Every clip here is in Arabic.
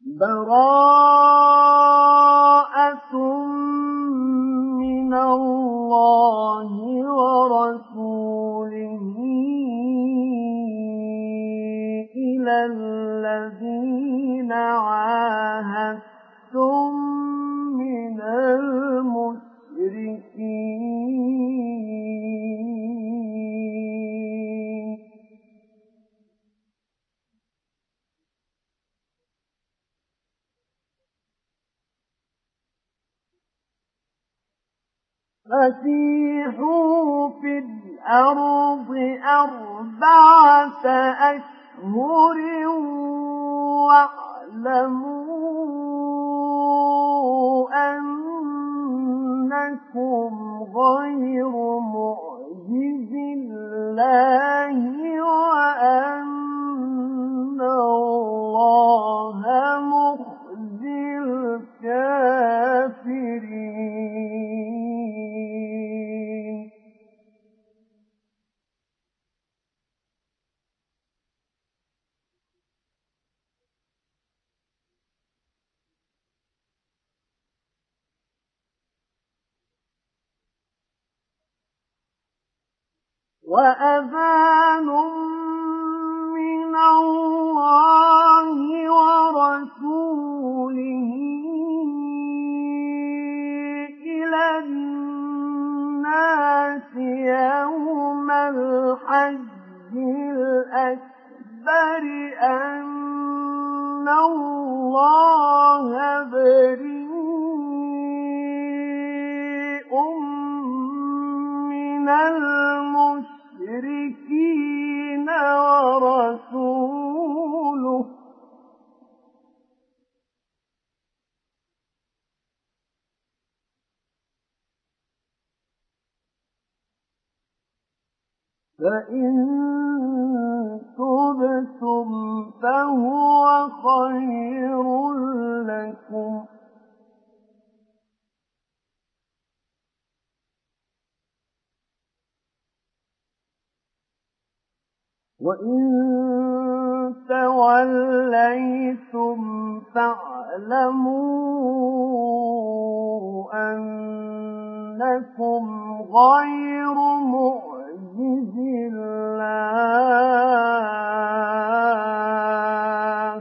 براءة من الله ورسوله إلى الذين عاهدتم من المشركين فسيحوا في الأرض 4 أشهر واعلموا أنكم غير معجز الله وأن الله مخزي الكافرين وأذان من الله ورسوله إلى الناس يوم الحج الأكبر أن الله بريء من المشركين ورسوله فإن تبتم فهو خير لكم وإن توليتم فاعلموا أنكم غير معجز الله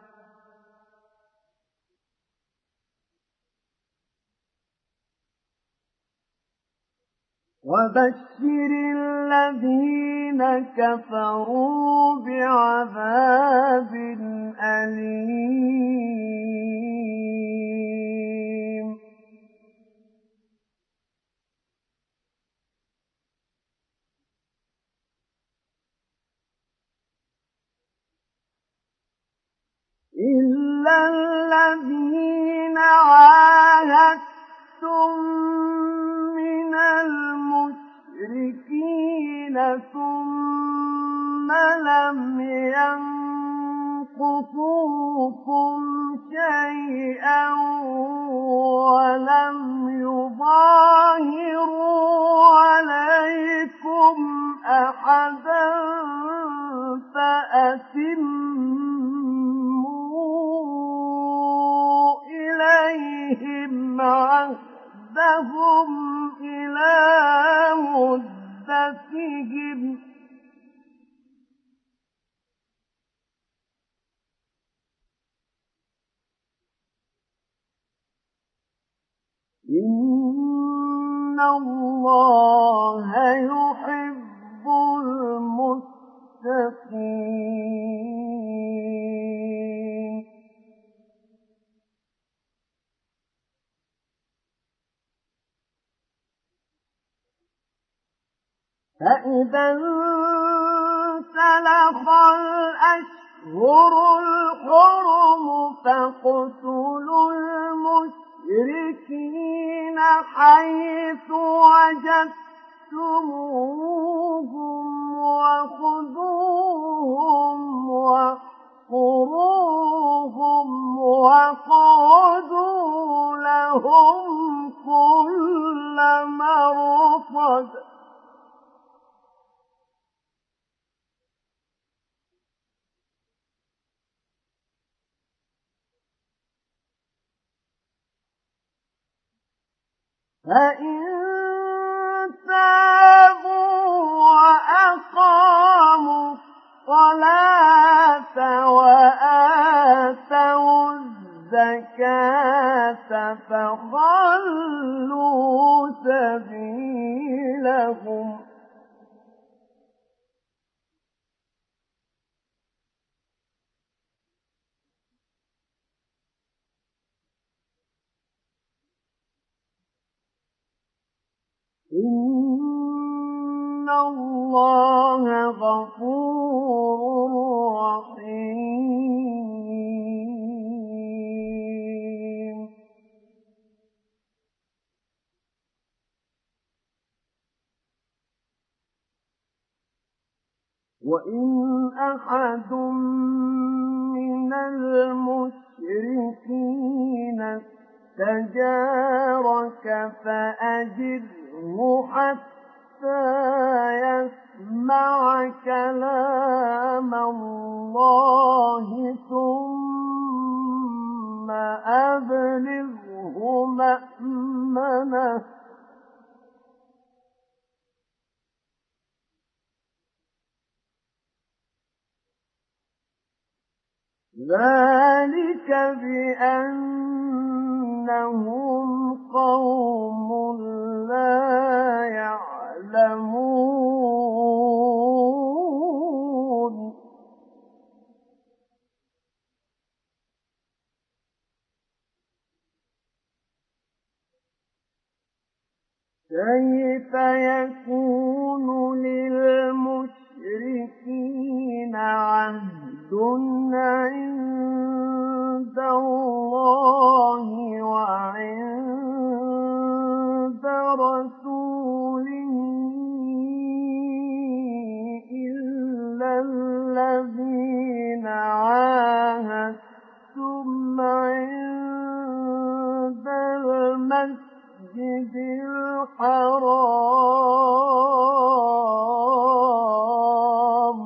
وبشر الذين كفروا بعذاب أليم إلا الذين عاهدتم من المشركين ثم لم ينقصوكم شيئا ولم يظاهروا عليكم أحدا فأتموا إليهم عهدهم إلى مدتهم إن الله يحب المتقين فإذا انسلخ الأشهر الحرم فاقتلوا المشركين حيث وجدتموهم وخذوهم واحصروهم وقعدوا لهم كل مرصد فإن تابوا وأقاموا الصلاة وآتوا الزكاة فخلوا سبيلهم إن الله غفور رحيم وإن أحد من المشركين استجارك فأجره حتى يسمع كلام الله ثم أبلغه مأمنه ذلك بأنهم قوم لا يعلمون كيف يكون للمشركين عهد عند الله وعند رسوله إلا الذين عاهدتم عند المسجد الحرام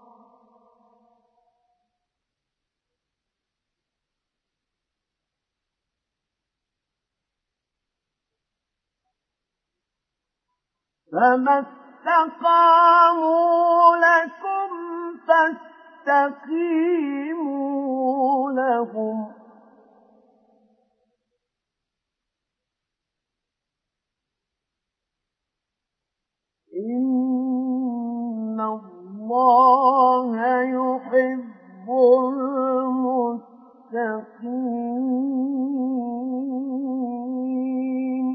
فما استقاموا لكم فاستقيموا لهم إن الله يحب المتقين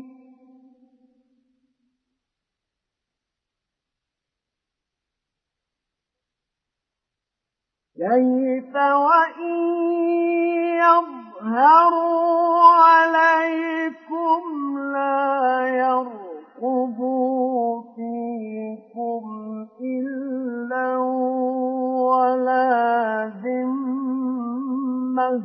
كيف وإن يظهروا عليكم لا يرقبوا فيكم إلا ولا ذمة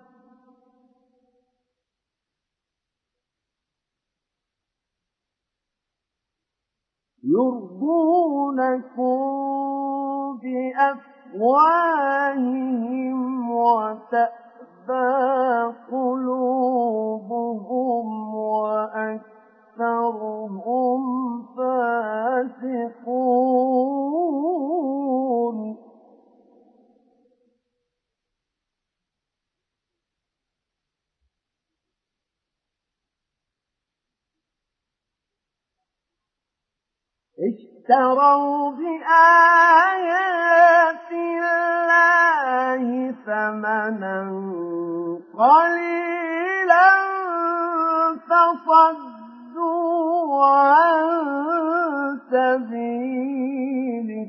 يرضونكم بأفواههم وتأبى قلوبهم وأكثرهم فاسقون اشتروا بآيات الله ثمنا قليلا فصدوا عن سبيله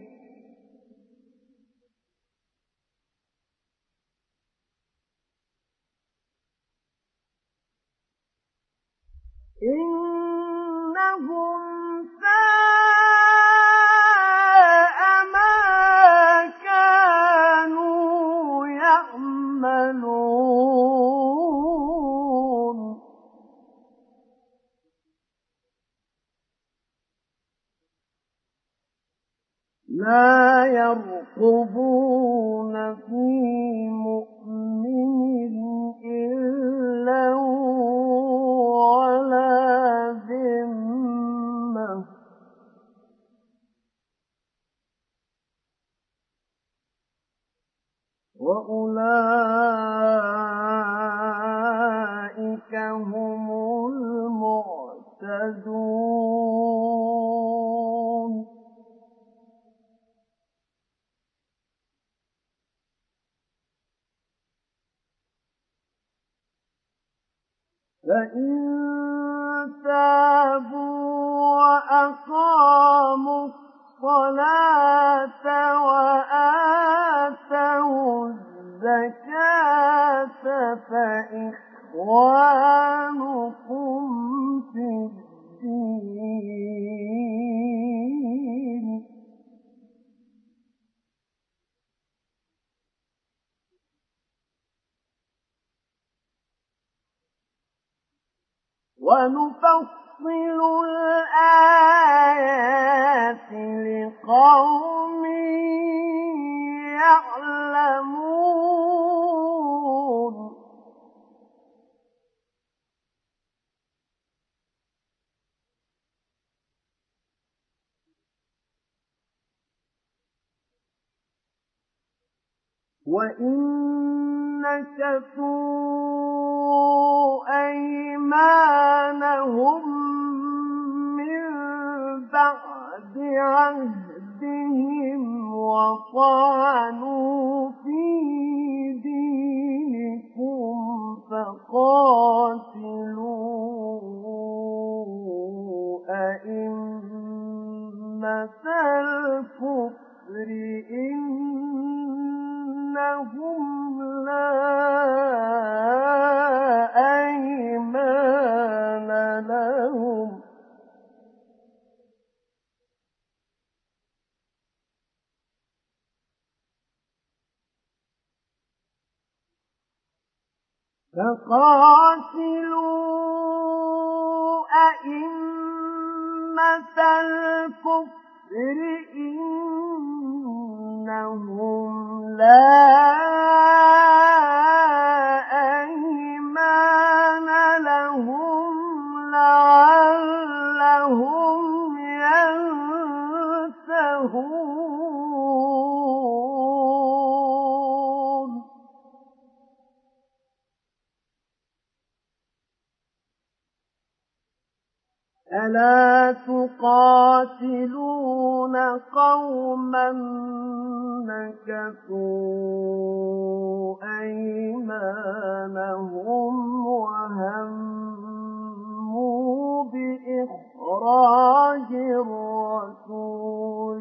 إنهم ساء ما كانوا يعملون لا يرقبون في مؤمن إلا ولا ذمة وأولئك هم المعتدون فإن تابوا وأقاموا الصلاة وآتوا الزكاة فإخوانكم في الدين ونفصل الآيات لقوم يعلمون وإن نكثوا أيمانهم من بعد عهدهم وطعنوا في دينكم فقاتلوا أئمة الكفر إنهم لا أيمان لهم فقاتلوا أئمة الكفر إنهم لا أيمان لهم لعلهم ينتهون ألا تقاتلون قوما نكثوا أيمانهم وهموا بإخراج الرسول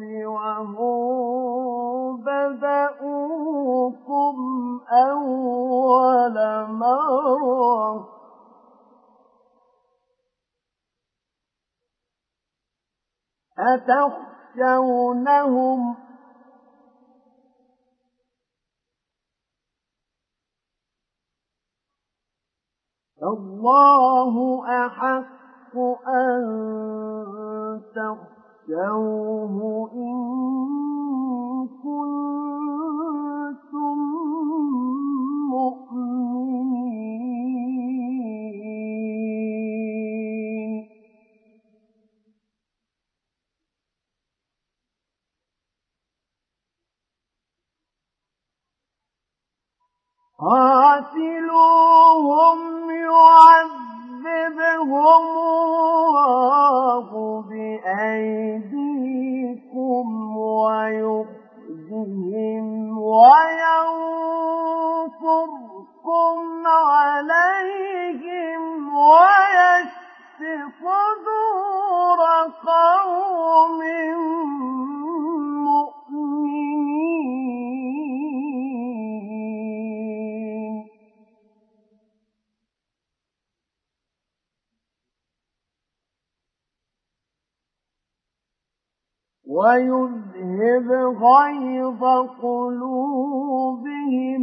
وهم بدأوكم أول مرة أتخشونهم فالله أحق أن تخشوه إن كنتم مؤمنين قاتلوهم يعذبهم الله بأيديكم ويخزهم وينصركم عليهم ويشف صدور قوم مؤمنين ويذهب غيظ قلوبهم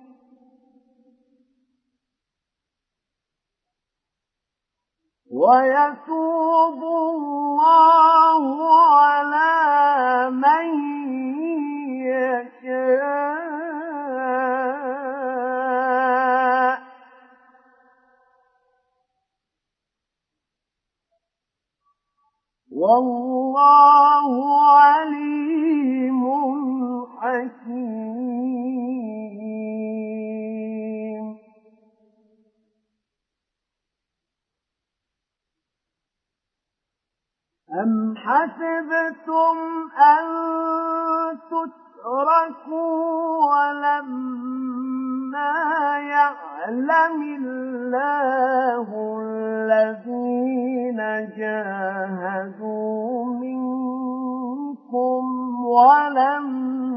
ويتوب الله على من يشاء والله عليم حكيم أحسبتم أن تتركوا ولما يعلم الله الذين جاهدوا منكم ولم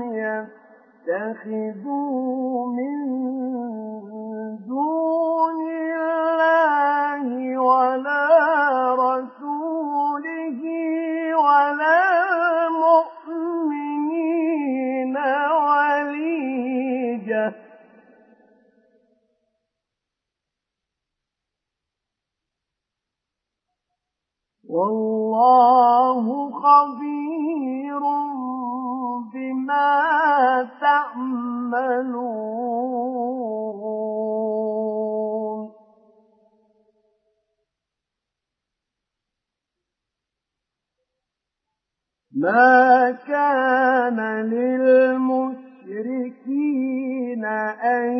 يتخذوا من دون الله ولا رسوله ولا المؤمنين وليجة والله خبير بما تعملون ما كان للمشركين أن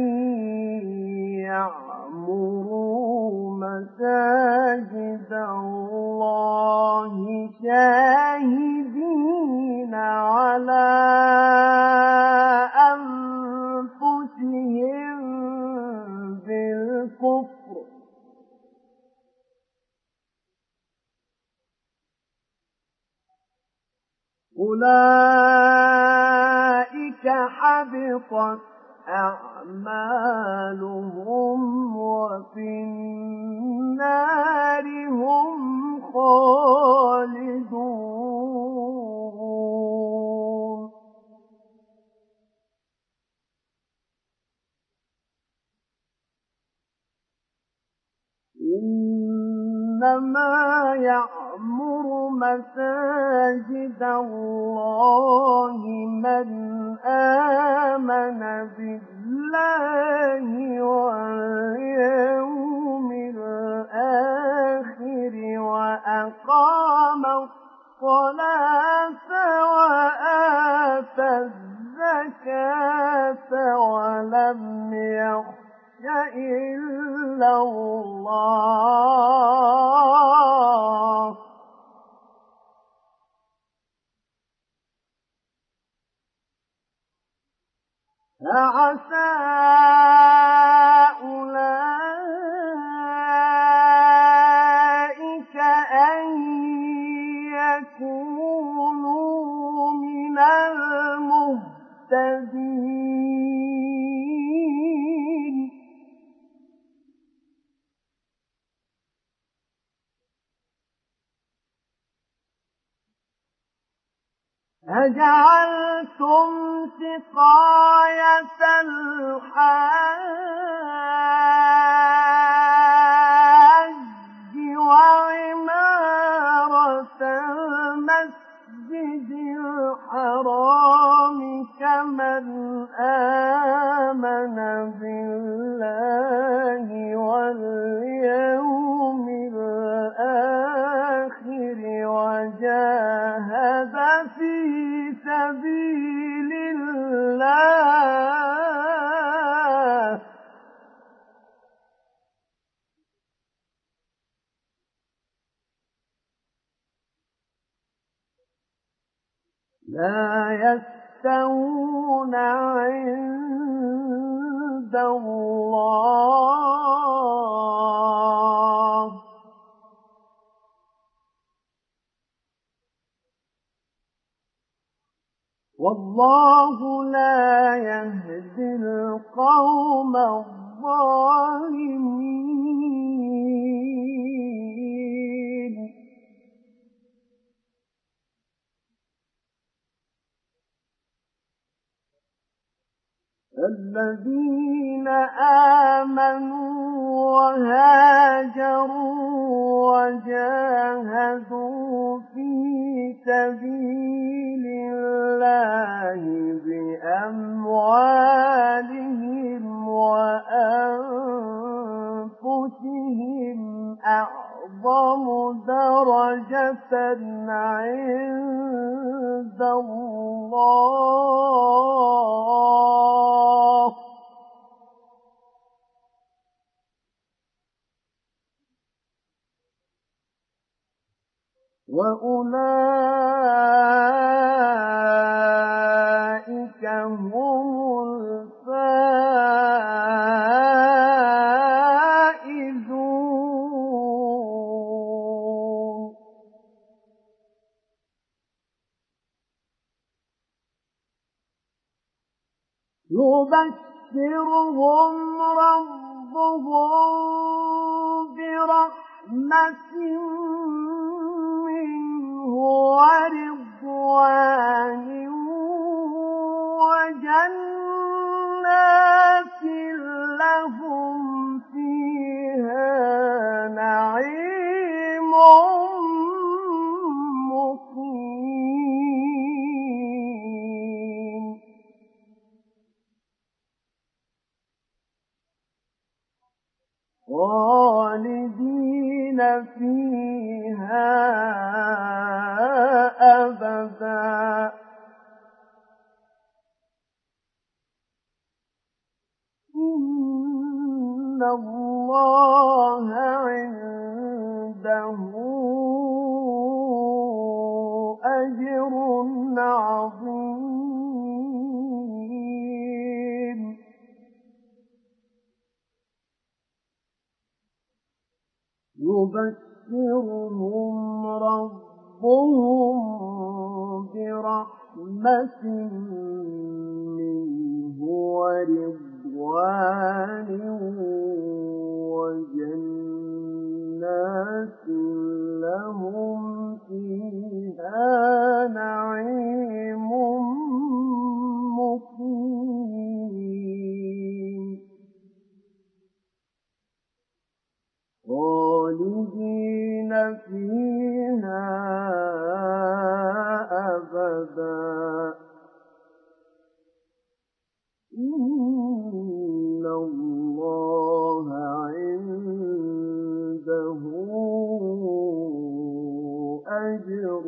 يعمروا مساجد الله شاهدين على أنفسهم بالكفر أولئك حبطت أعمالهم وفي النار هم خالدون إنما يعمر مساجد الله من آمن بالله واليوم الآخر وأقام الصلاة وآتى الزكاة ولم يخش إلا الله فعسى أولئك أن يكونوا من المهتدين أجعلتم سقاية الحاج وعمارة المسجد الحرام كمن آمن بالله واليوم الآخر وجاهد في سبيل الله لا يستوون عند الله والله لا يهدي القوم الظالمين الذين آمنوا وهاجروا وجاهدوا في سبيل الله بأموالهم وأنفسهم أعظم درجة عند الله وأولئك هم الفائزون. يبشرهم ربهم برحمة منه ورضوان وجنات لهم فيها نعيم مقيم. خالدين فيها أبدا. إن الله عنده أجر عظيم. يبشرهم ربهم برحمة منه ورضوان وجنات لهم فيها نعيم مقيم. خالدين فيها أبدا. إن الله عنده أجر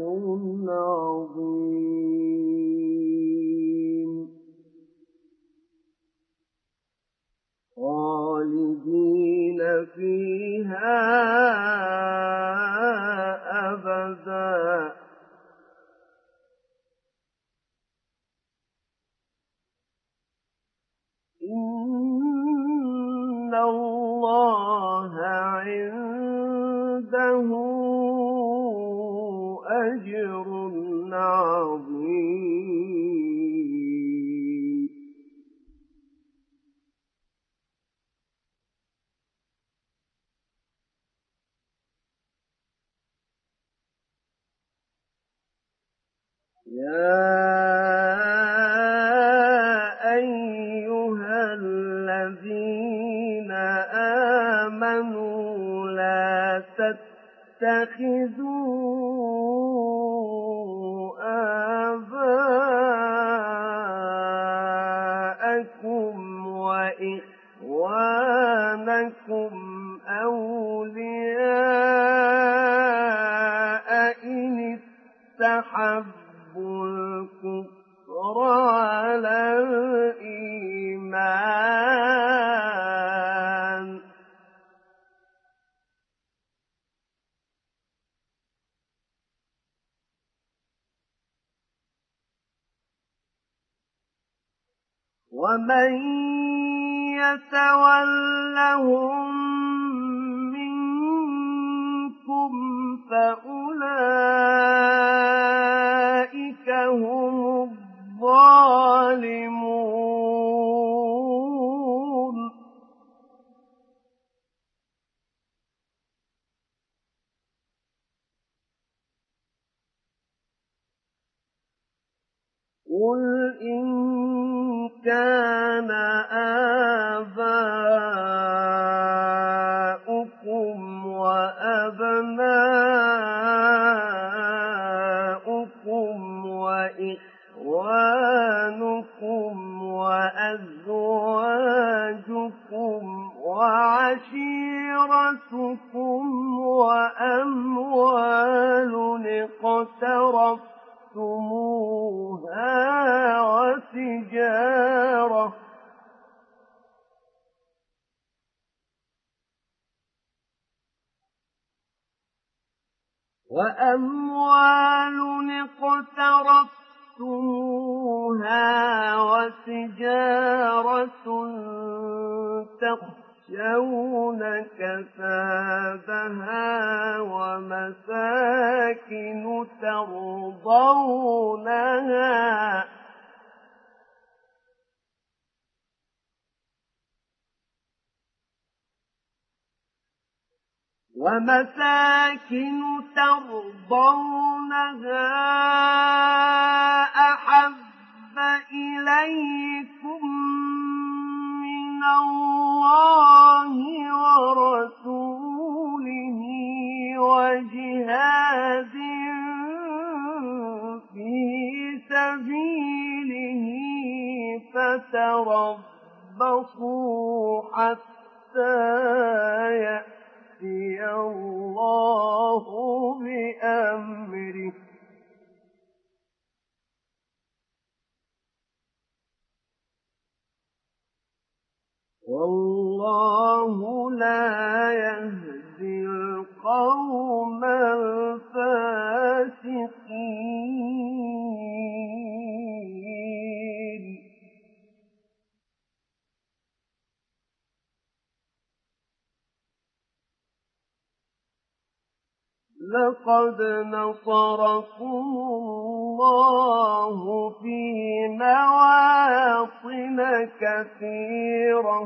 عظيم. خالدين فيها أبدا. إن الله عنده أجر عظيم. يا أيها الذين آمنوا لا تتخذوا آباءكم وإخوانكم أولياء إن استحبوا الكفر على الإيمان. ومن يتولهم منكم فأولئك هم الظالمون. قل إن كان آباؤكم وأبناؤكم وإخوانكم وأزواجكم وعشيرتكم وأموال اقترفتموها وأموال اقترفتموها وتجارة تخشون كسادها ومساكن ترضونها أحب إليكم من الله ورسوله وجهاد في سبيله فتربصوا حتى يأتي الله بأمره والله لا يهدي القوم الفاسقين لقد نصركم الله في مواطن كثيرة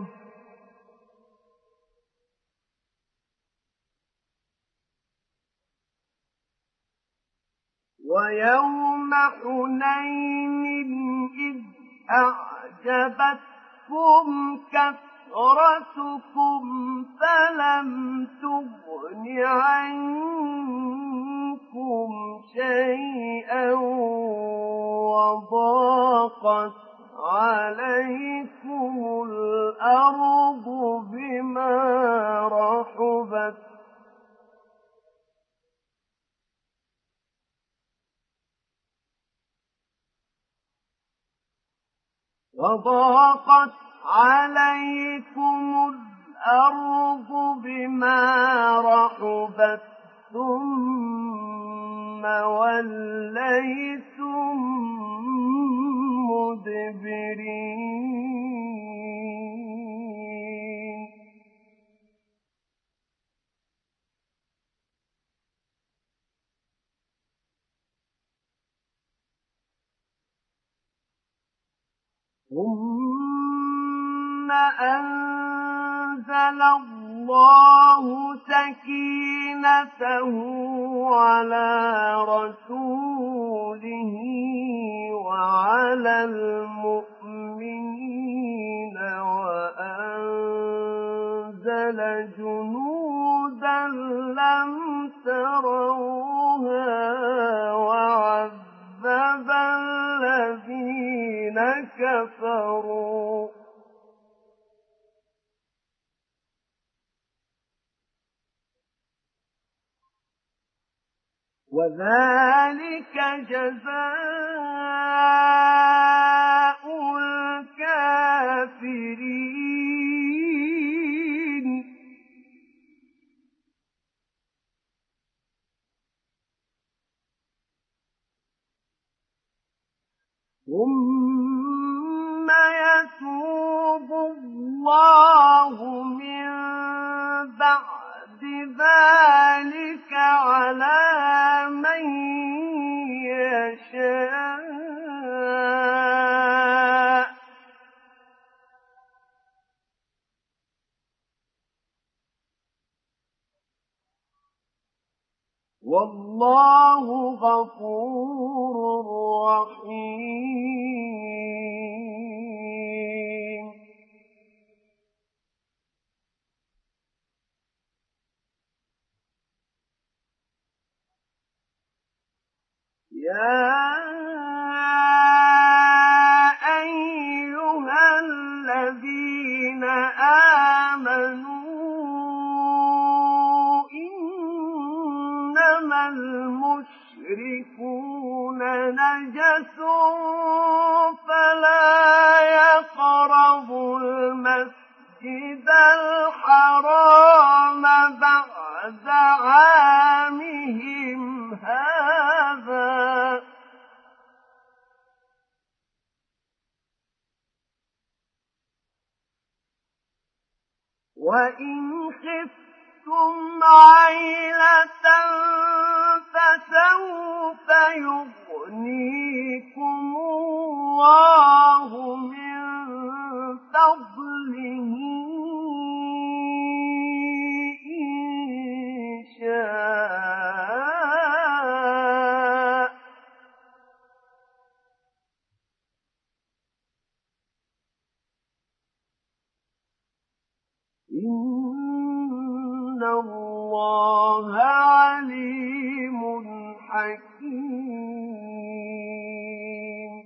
ويوم حنين إذ أعجبتكم كثرتكم فلم تغن عنكم شيئا وضاقت عليكم الأرض بما رحبت ثم وليتم مدبرين ثم أنزل الله سكينته على رسوله وعلى المؤمنين وأنزل جنودا لم تروها وعذب الذين كفروا وذلك جزاء الكافرين ثم يتوب الله من بعد ذلك على من يشاء والله غفور رحيم يا أيها الذين آمنوا إنما المشركون نجس فلا يقربوا المسجد الحرام بعد عامهم وإن خفتم عيلة فسوف يغنيكم الله من فضله إن شاء إن الله عليم حكيم.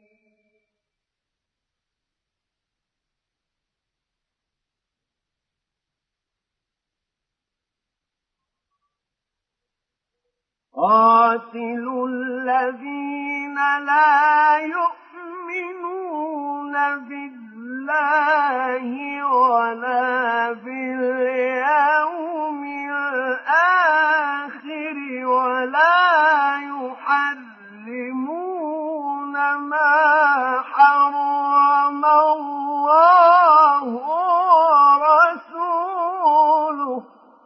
قاتلوا الذين لا يؤمنون بالله ولا باليوم الآخر ولا يحرمون ما حرم الله ورسوله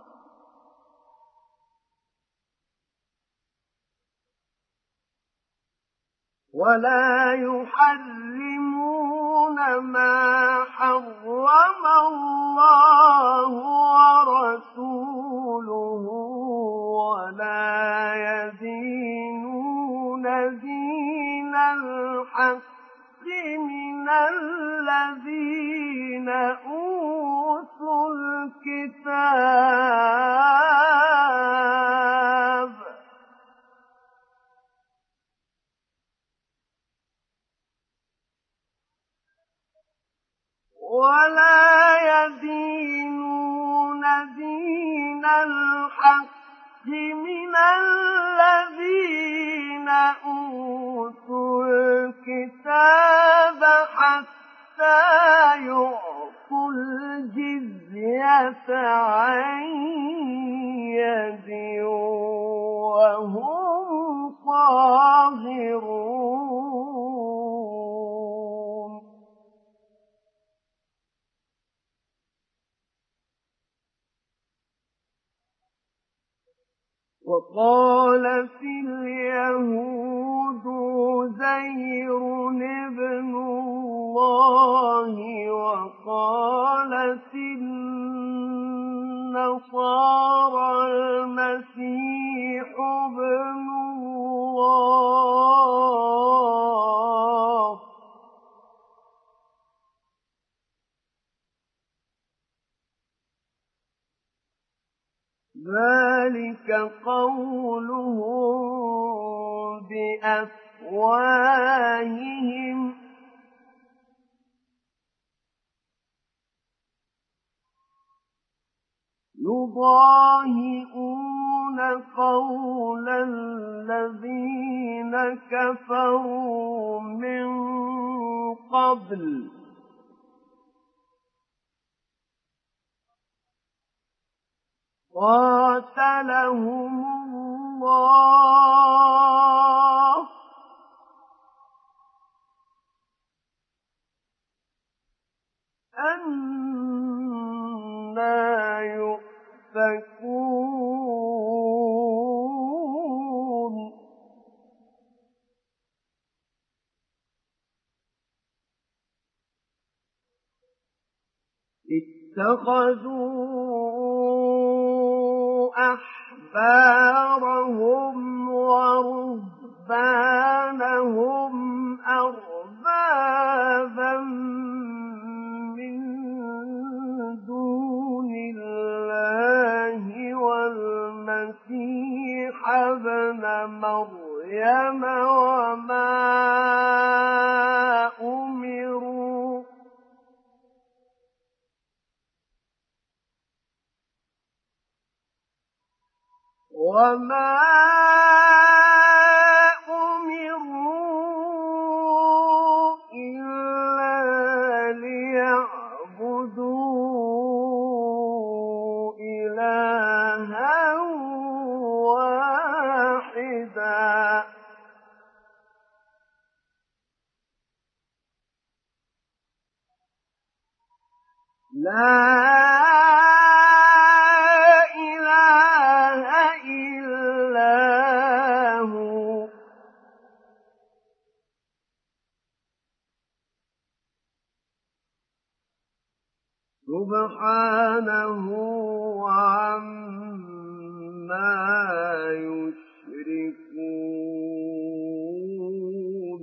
ولا يحرمون ما حرم الله ورسوله ولا يدينون دين الحق من الذين أوتوا الكتاب دين الحق من الذين أوتوا الكتاب حتى يعطوا الجزية عن يد وهم صاغرون. وقالت اليهود عزير ابن الله وقالت النصارى المسيح ابن الله ذلك قولهم بأفواههم يضاهئون قول الذين كفروا من قبل قاتلهم الله أنى يؤفكون. اتخذوا أحبارهم ورهبانهم أربابا من دون الله والمسيح ابن مريم وما أمروا إلا ليعبدوا إلها واحدا لا سبحانه عما يشركون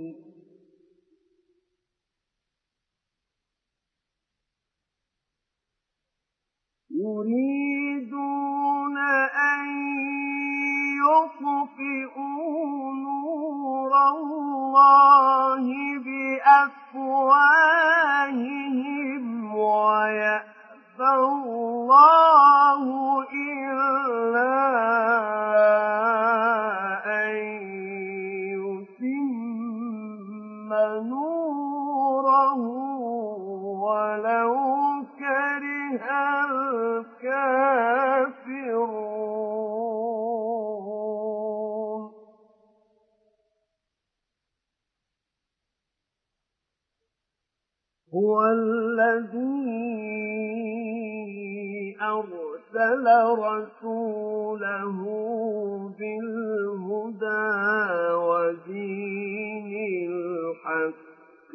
يريدون أن يطفئوا نور الله بأفواههم ويأبى الله إلا أن يتم نوره ولو كره الكافرون هو الذي أرسل رسوله بالهدى ودين الحق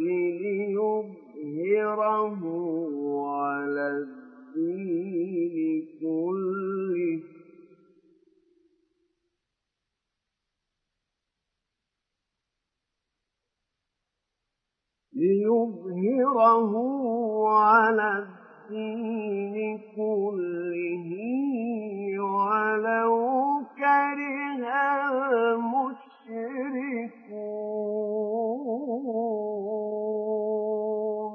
ليظهره على الدين كله ولو كره المشركون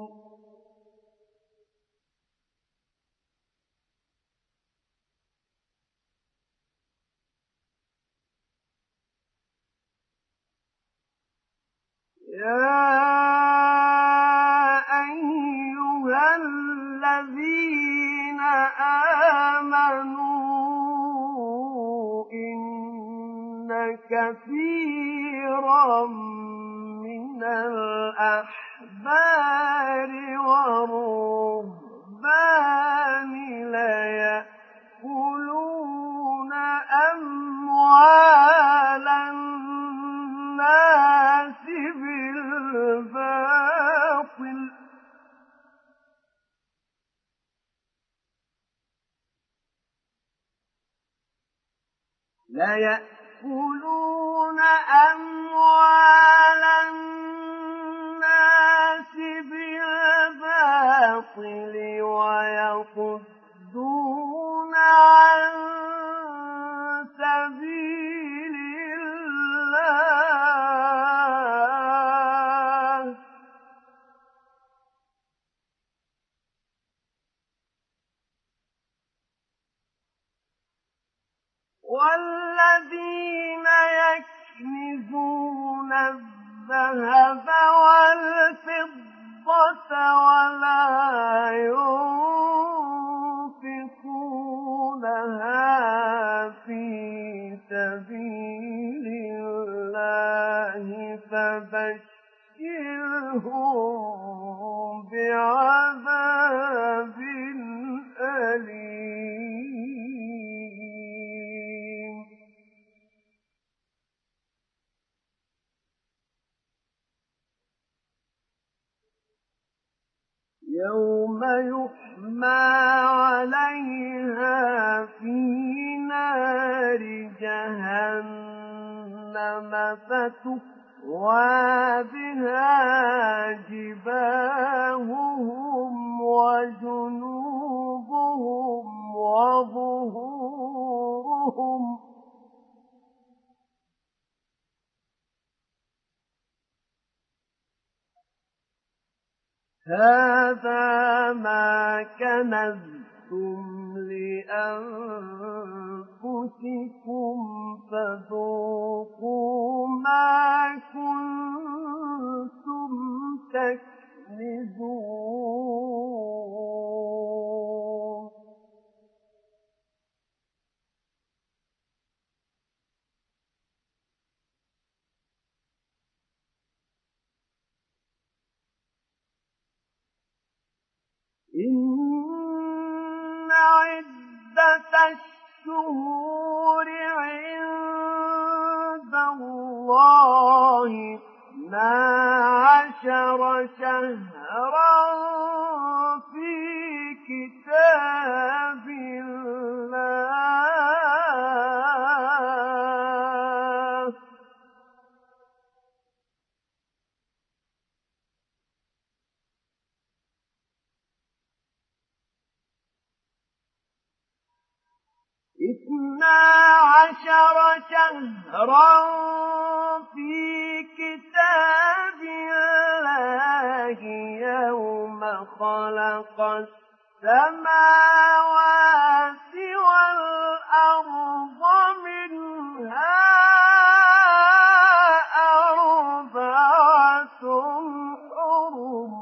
يا أيها الذين آمنوا إن كثيرا من الأحبار والرهبان ليأكلون أموال الناس بالباطل ويصدون عن سبيل الله والذين يكنزون الذهب والفضة ولا ينفقونها في سبيل الله فبشرهم بعذاب أليم يوم يحمى عليها في نار جهنم فتكوى بها جباههم وجنوبهم وظهورهم هذا ما كنزتم لأنفسكم فذوقوا ما كنتم تكنزون إن عدة الشهور عند الله 12 شهرا في كتاب كتاب الله اثنا عشر شهرا في كتاب الله يوم خلق السماوات والأرض منها أربعة حرم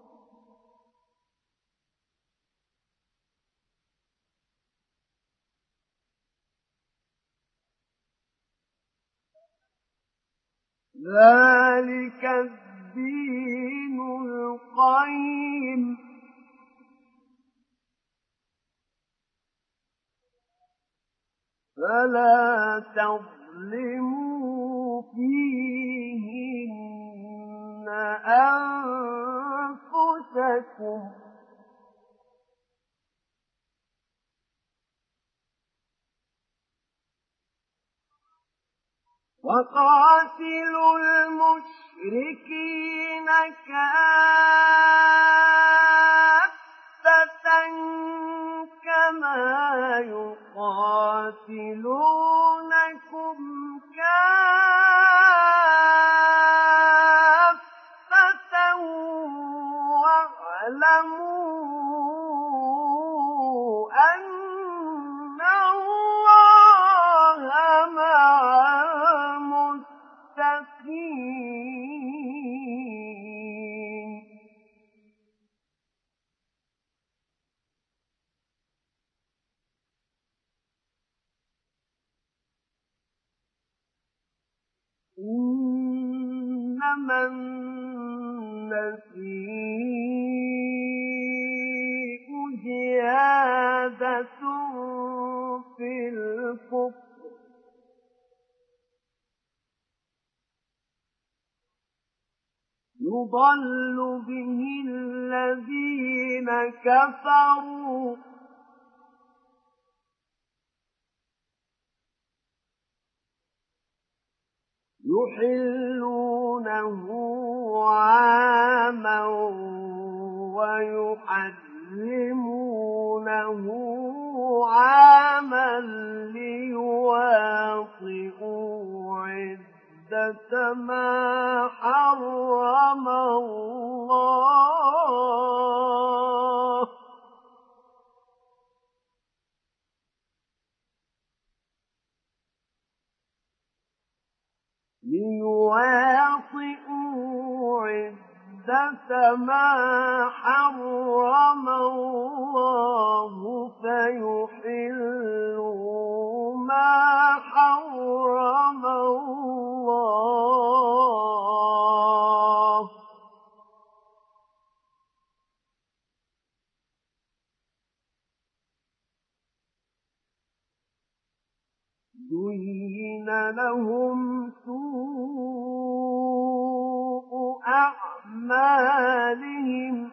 ذلك الدين القيم فلا تظلموا فيهن أنفسكم وقاتلوا المشركين كافة كما يقاتلونكم كافة واعلموا أن الله مع المتقين إنما النسيء زيادة في الكفر يضل به الذين كفروا يحلونه عاما ويحرمونه عاما ليواطئوا عدة ما حرم الله ليواطئوا عدة ما حرم الله فيحلوا ما حرم الله زين لهم سوء أعمالهم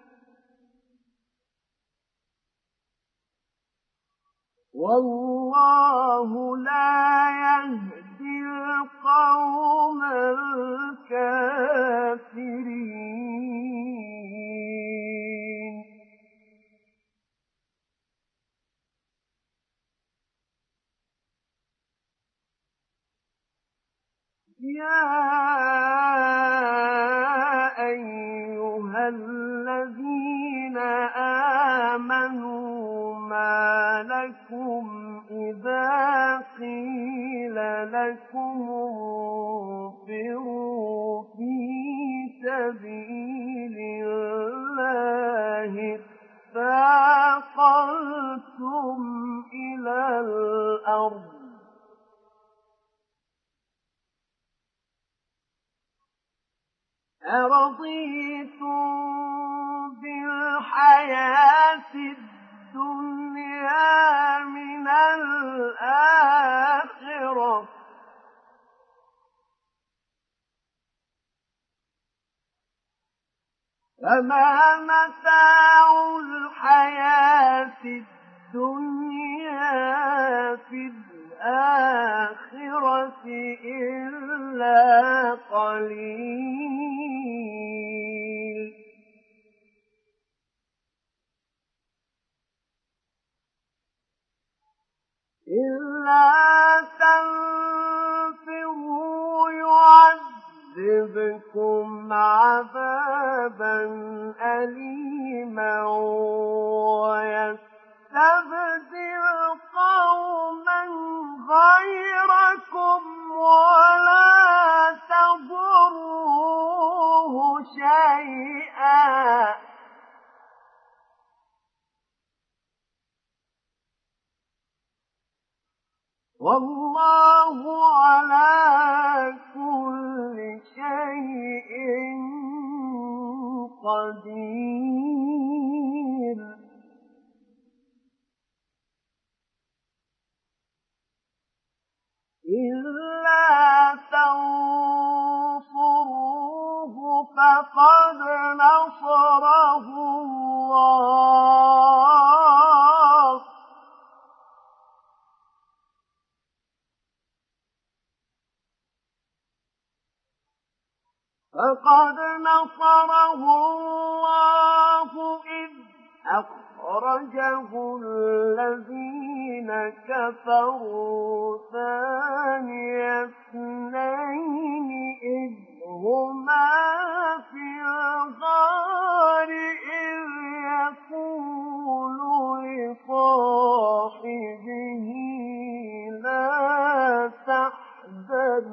والله لا يهدي القوم الكافرين يا أيها الذين آمنوا ما لكم إذا قيل لكم انفروا في سبيل الله اثاقلتم إلى الأرض أرضيتم بالحياة الدنيا من الآخرة فما متاع الحياة الدنيا في الآخرة إلا قليل إلا تنفروا يعذبكم عذابا أليما ويستبدل قوما غيركم ولا تضروه شيئا والله على كل شيء قدير إلا تنصروه فقد نصره الله إذ أخرجه الذين كفروا ثاني اثنين إذ هما في الغار إذ يقول لصاحبه لا تحزن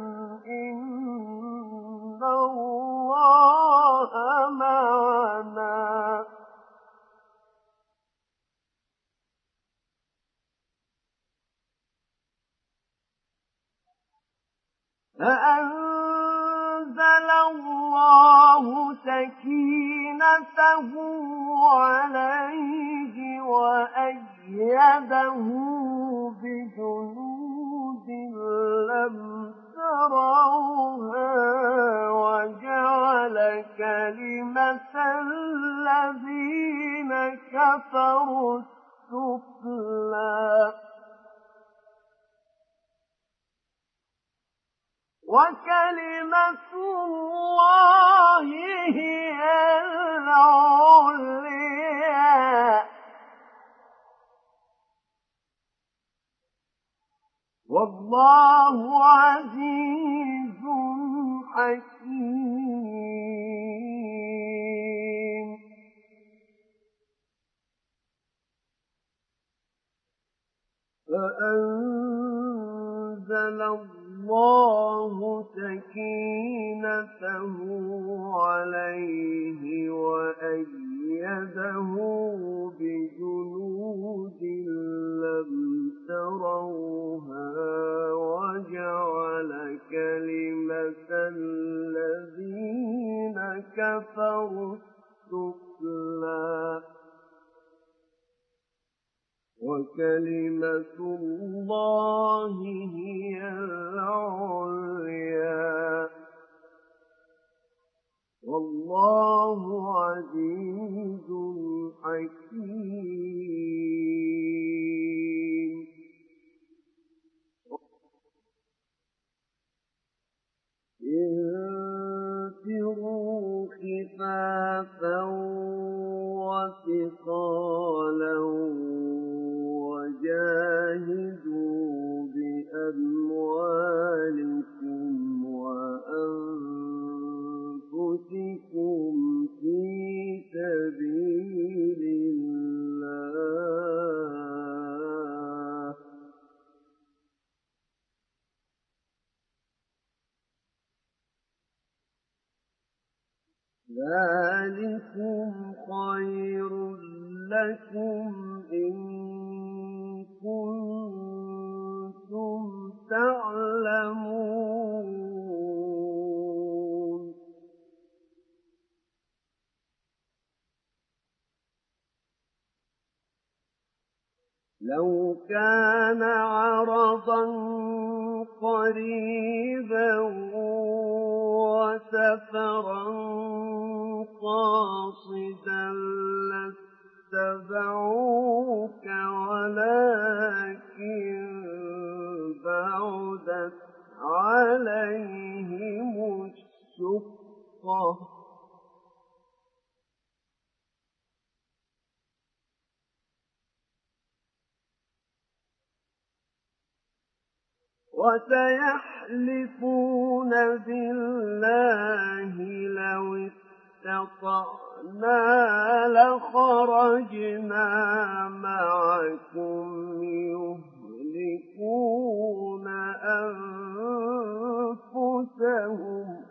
إن الله معنا فأنزل الله سكينته عليه وأيده بجنود لم تروها وجعل كلمة الذين كفروا السفلى وكلمة الله هي العليا والله عزيز حكيم فأنزل الله سكينته عليه وأيده بجنود لم تروها وجعل كلمة الذين كفروا السفلى وكلمة الله هي العليا والله عزيز حكيم انفروا خفافا وثقالا وجاهدوا بأموالكم وأنفسكم في سبيل الله ذلكم خير لكم إن كنتم تعلمون لو كان عرضا قريبا وسفرا قاصدا لاتبعوك ولكن بعدت عليهم الشقة وسيحلفون بالله لو استطعنا لخرجنا معكم يهلكون أنفسهم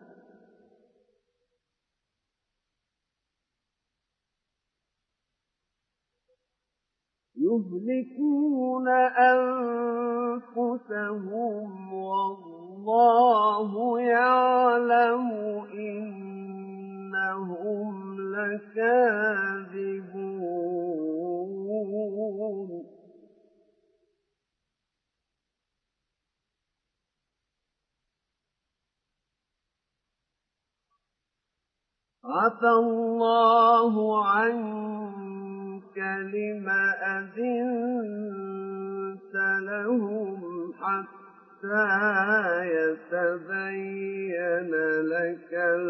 والله يعلم إنهم لكاذبون عفى الله عنك لم أذنت لهم حتى يتبين لك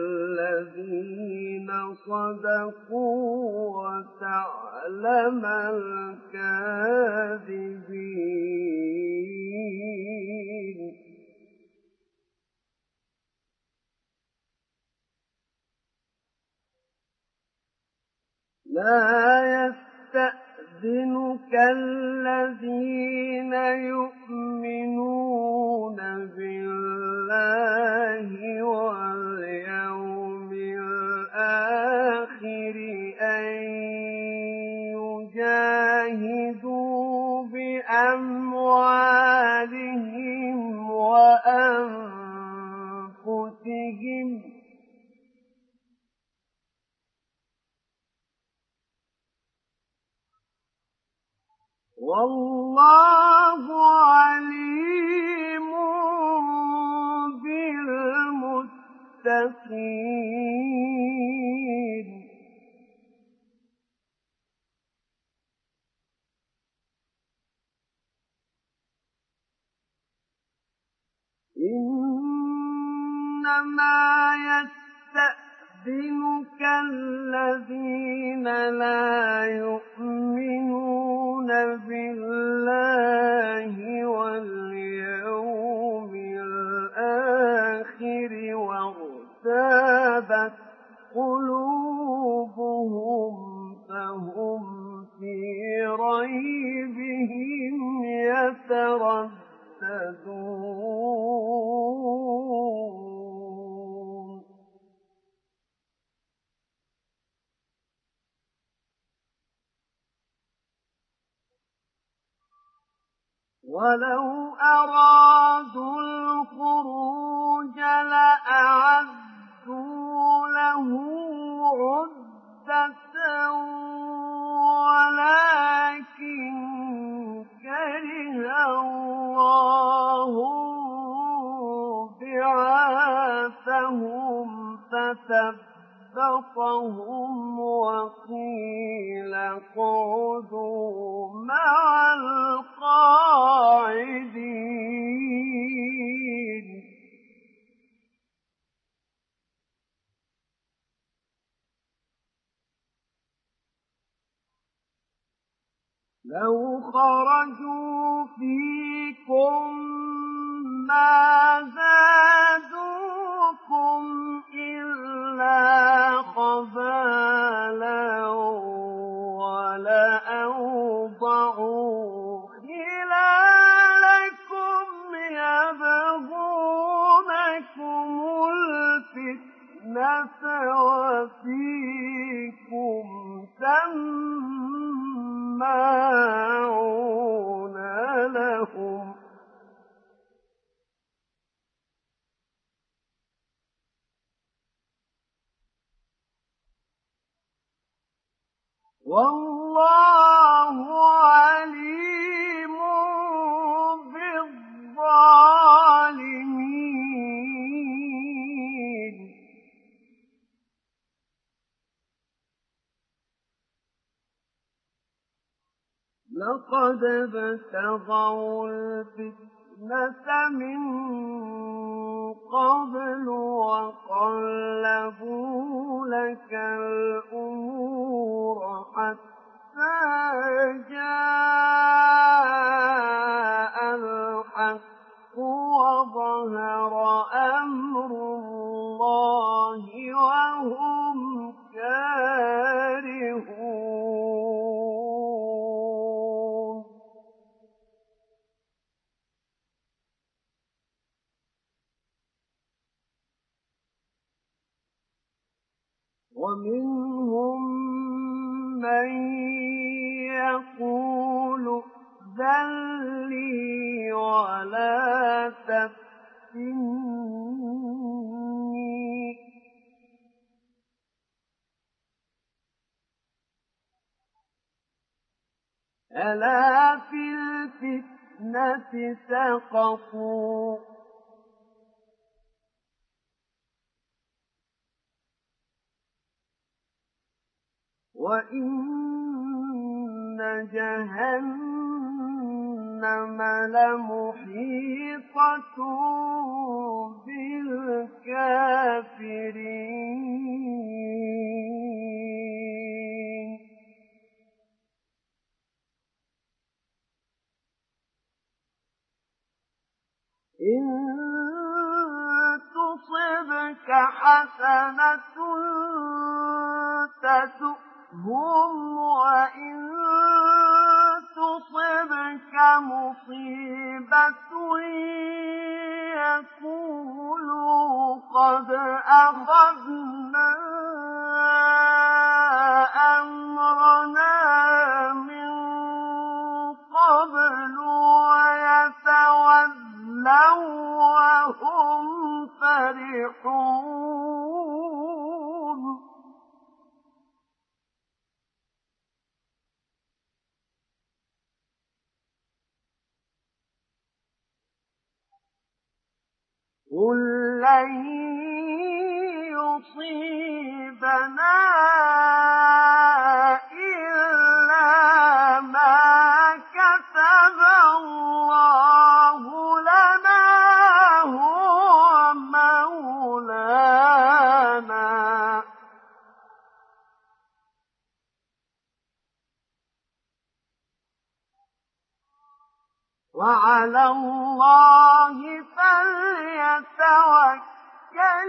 الذين صدقوا وتعلم الكاذبين لا يستأذنك الذين يؤمنون بالله واليوم الآخر أن يجاهدوا بأموالهم وأنفسهم والله عليم بالمتقين إنما يستأذنك الذين لا يؤمنون بالله واليوم الآخر وارتابت قلوبهم فهم في ريبهم يترددون ولو أرادوا الخروج لأعدوا له عدة ولكن كره الله بعاثهم فثبطهم وقيل اقعدوا مع القاعدين لو خرجوا فيكم ما زادوكم إلا خبالا ولأوضعوا خلالكم يبغونكم الفتنة وفيكم سماعون لهم والله عليم بالظالمين وقد ابتغوا الفتنة من قبل وقلبوا لك الأمور حتى جاء الحق وظهر أمر الله وهم كارهون ومنهم من يقول ائذن لي ولا تفتني ألا في الفتنة سقطوا وإن جهنم لمحيطة بالكافرين إن تصبك حسنة تسؤهم وإن تصبك مصيبة يقولوا قد أخذنا أمرنا من قبل ويتولوا وهم فرحون قل لن يصيبنا إلا ما كتب الله لنا هو مولانا وعلى الله فليتوكل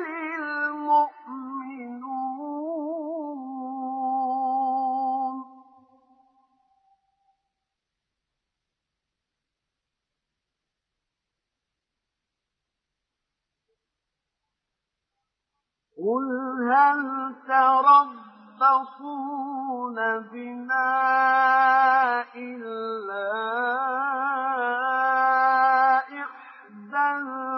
المؤمنون قل هل تربصون بنا إلا إحدى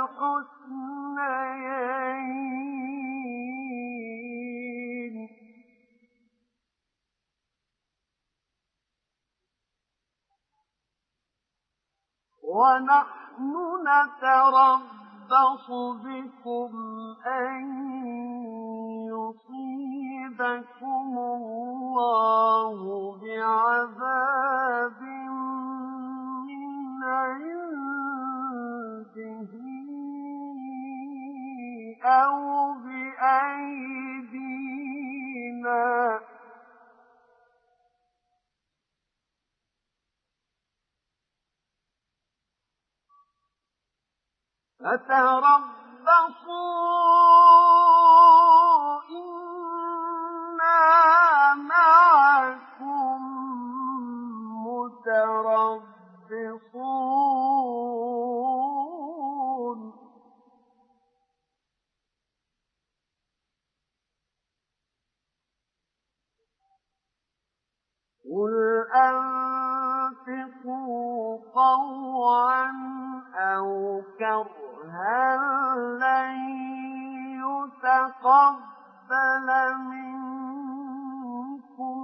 الحسنيين ونحن نتربص بكم أن يصيبكم الله بعذاب من عنده أو بأيدينا فتربصوا إنا معكم متربصون قل أنفقوا طوعا أو كرها لن يتقبل منكم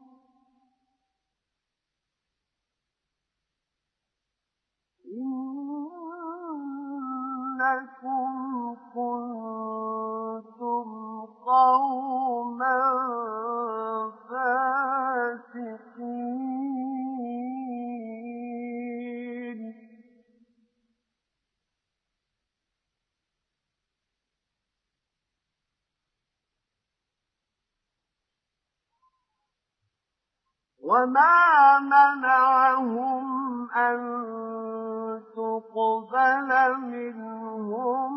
إنكم كنتم قوما فاسقين وما منعهم أن تقبل منهم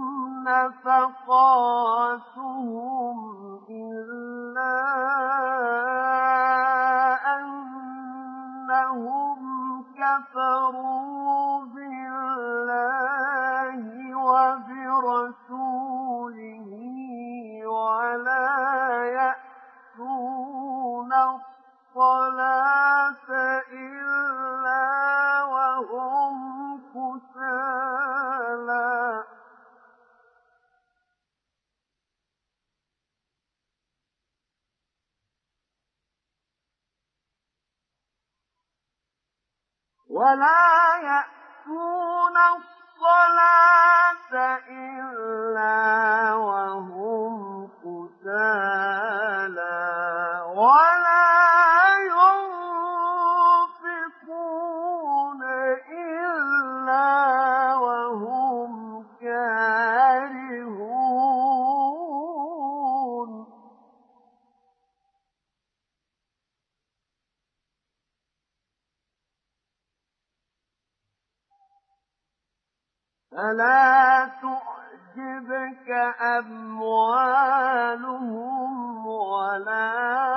نفقاتهم إلا أنهم كفروا بالله وبرسوله ولا يأتون الصلاة إلا وهم كسالى ولا ينفقون إلا وهم كارهون فلا تعجبك أموالهم ولا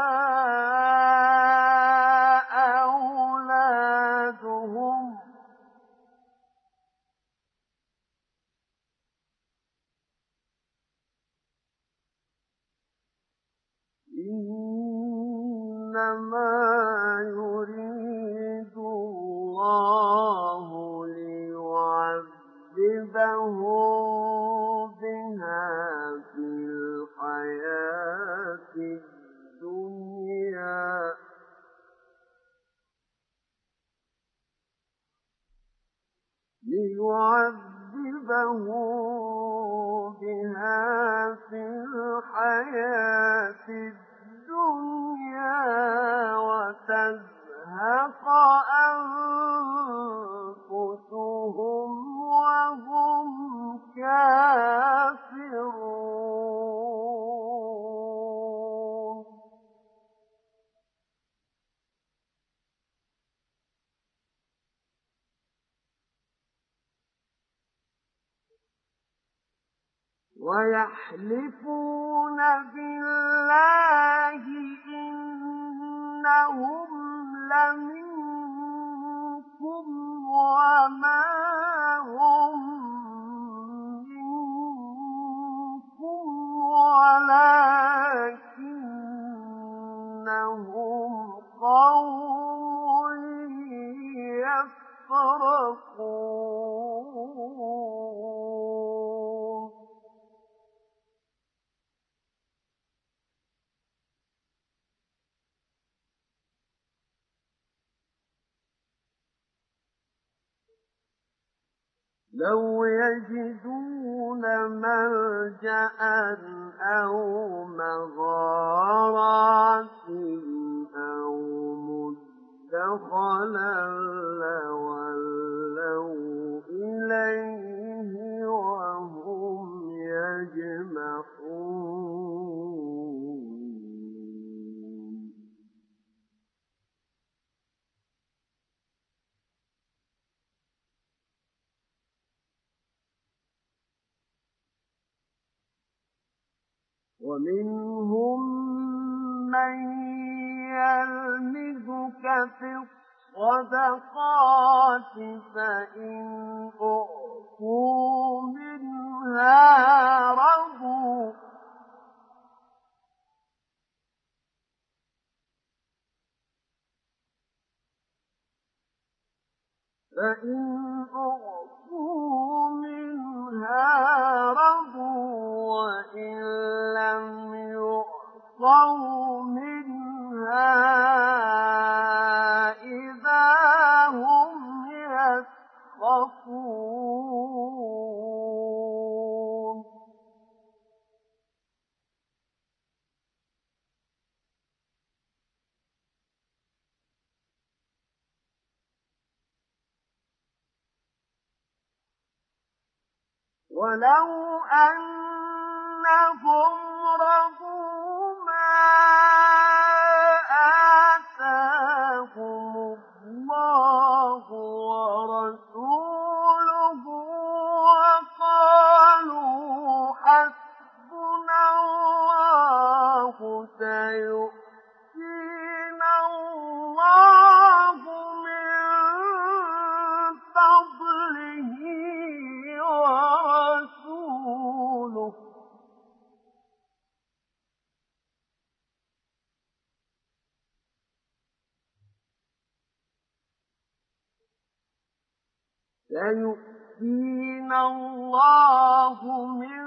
أولادهم إنما يريد الله ليعذبهم بها في الحياة الدنيا وتزهق أنفسهم وهم كافرون ويحلفون بالله إنهم لمنكم وما هم منكم ولكنهم قوم يفرقون لو يجدون ملجأ أو مغارات أو مدخلا لولوا إليه وهم يجمحون ومنهم من يلمزك في الصدقات فإن أعطوا منها رضوا وإن لم يعطوا منها إذا هم يسخطون ولو أنهم رضوا ما آتاهم سيؤتينا الله من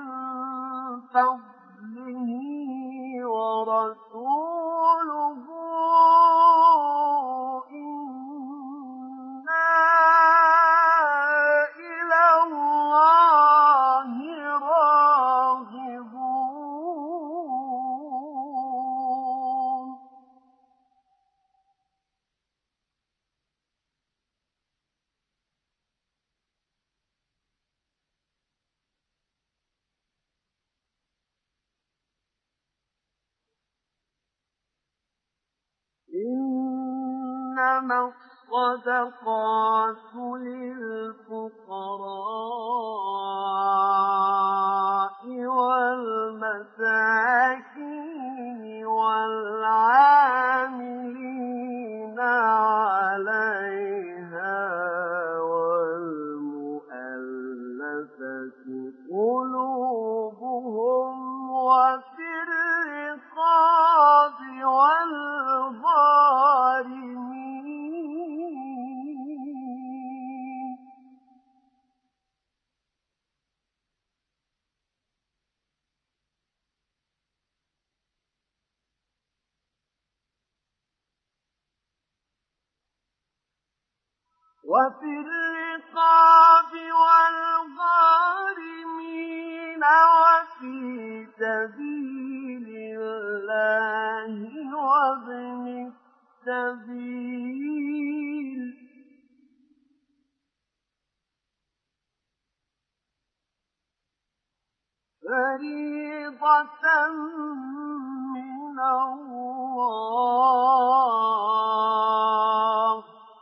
فضله ورسوله إنا إلى الله راغبون إنما الصدقات للفقراء والمساكين والعاملين عليها والمؤلفة قلوبهم وفي الرقاب والغارمين وفي سبيل الله وابن السبيل فريضة من الله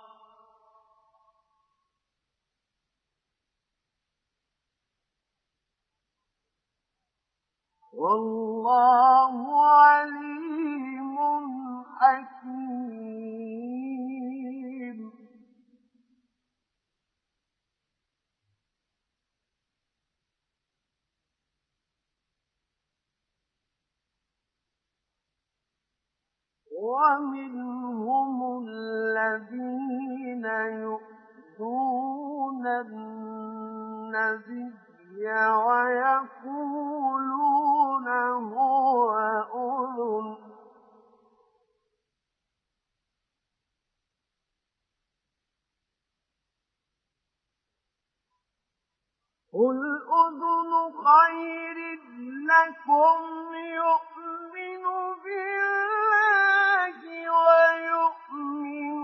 والله عليم حكيم ومنهم الذين يؤذون النبي ويقولون هو أذن قل أذن خير لكم يؤمن بالله ويؤمن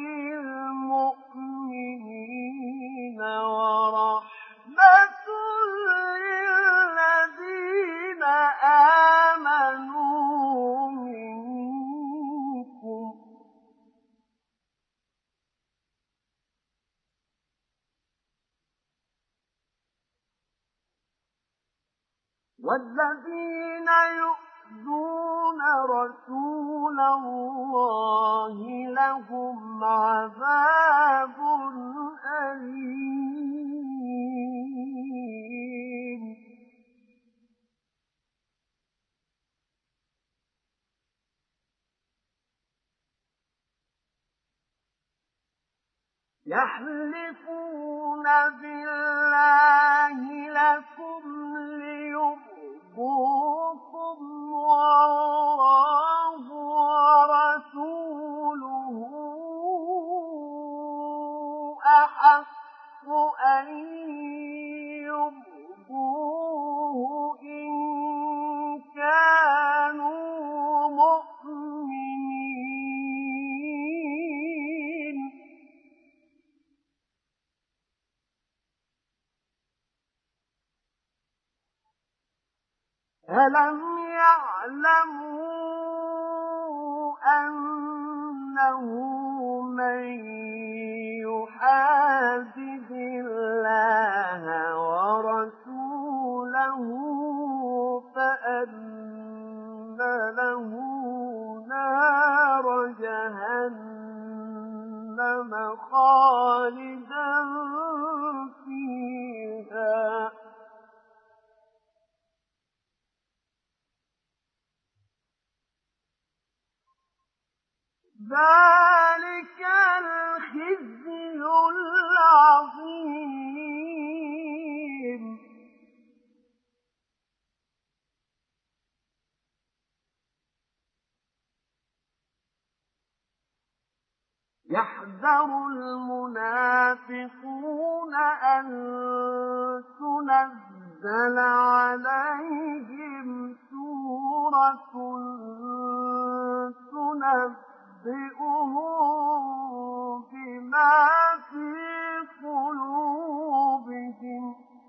للمؤمنين ورحمة للذين آمنوا منكم والذين يؤذون رسول الله لهم عذاب أليم يحلفون بالله لكم ليرضوكم والله ورسوله أحق أن يرضوه إن كانوا مؤمنين ألم يعلموا أنه من يحادد الله ورسوله فأن له نار جهنم خالدا فيها ذلك الخزي العظيم يحذر المنافقون أن تنزل عليهم سورة تنبئهم بما في قلوبهم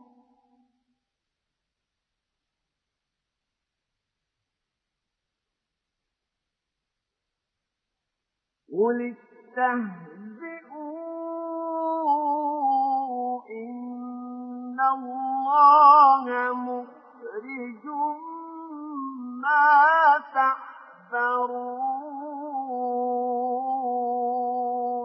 قل استهزئوا إن الله مخرج ما تحذرون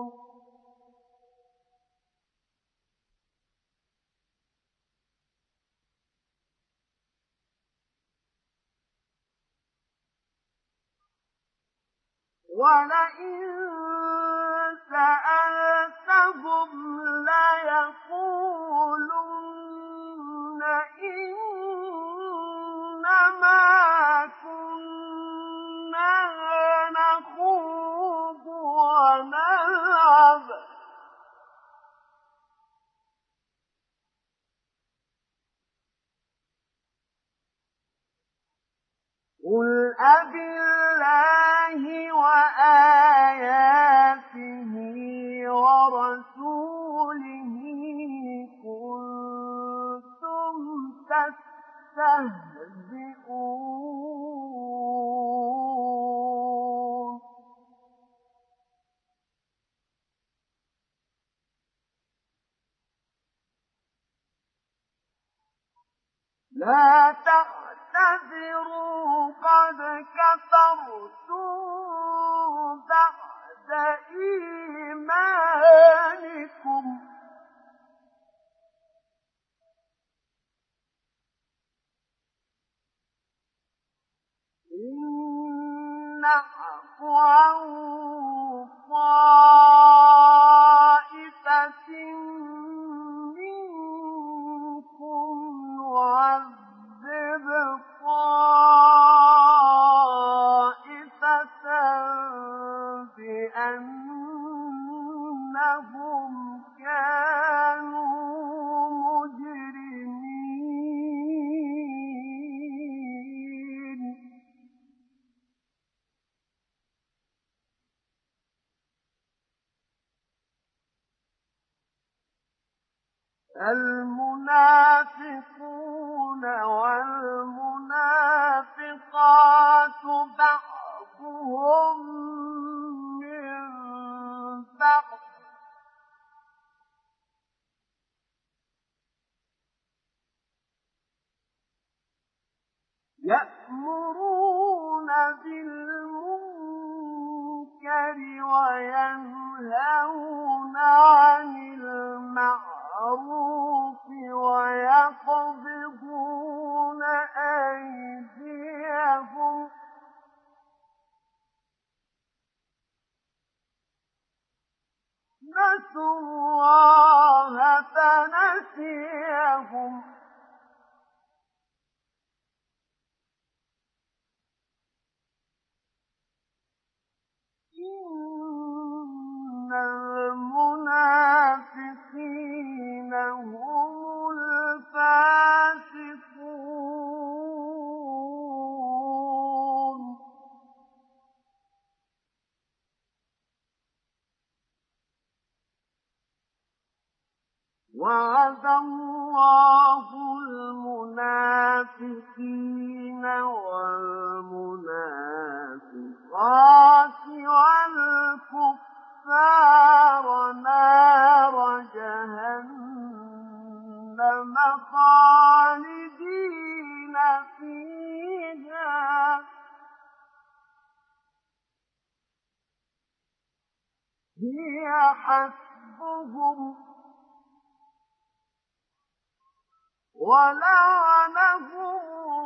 ولئن سألتهم ليقولن إنما كنا نخوض ونلعب قل أبالله وآياته ورسوله كنتم تستهزئون لا تعتذروا قد كفرتم بعد إيمانكم إن نعف عن طائفة منكم نعذب طائفة بأنهم كانوا مجرمين المنافقون والمنافقات بعضهم من بعض يأمرون بالمنكر وينهون عن المعروف ويقبضون أيديهم نسوا الله فنسيهم إن المنافقين هم الفاسقون وعد الله المنافقين والمنافقات والكفار نار جهنم خالدين فيها هي حسبهم ولعنهم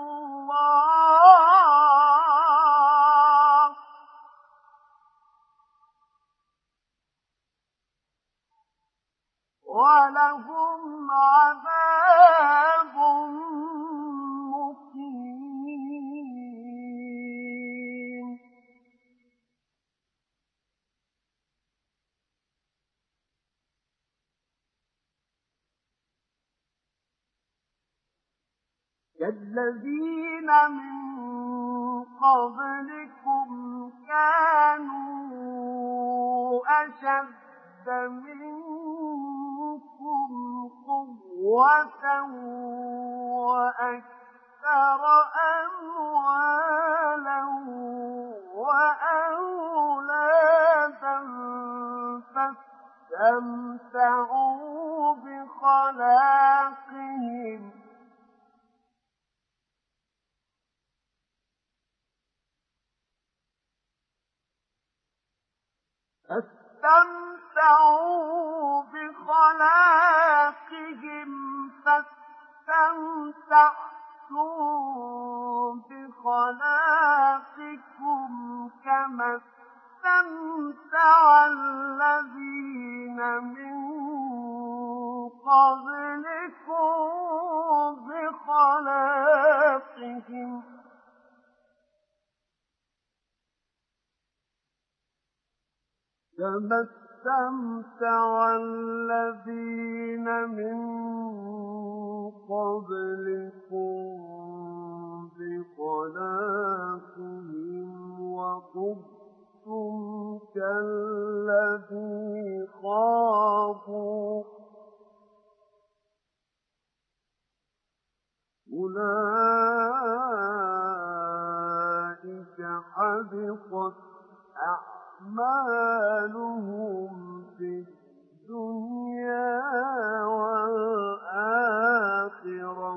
الله ولهم عذاب مقيم كالذين من قبلكم كانوا أشد منكم قوة وأكثر أموالا وأولادا فاستمتعوا بخلاقهم فاستمتعتم بخلاقكم كما استمتع الذين من قبلكم بخلاقهم كما استمتع الذين من قبلكم بخلاقهم وخضتم كالذي خاضوا أولئك حبطت أعمالهم في الدنيا والآخرة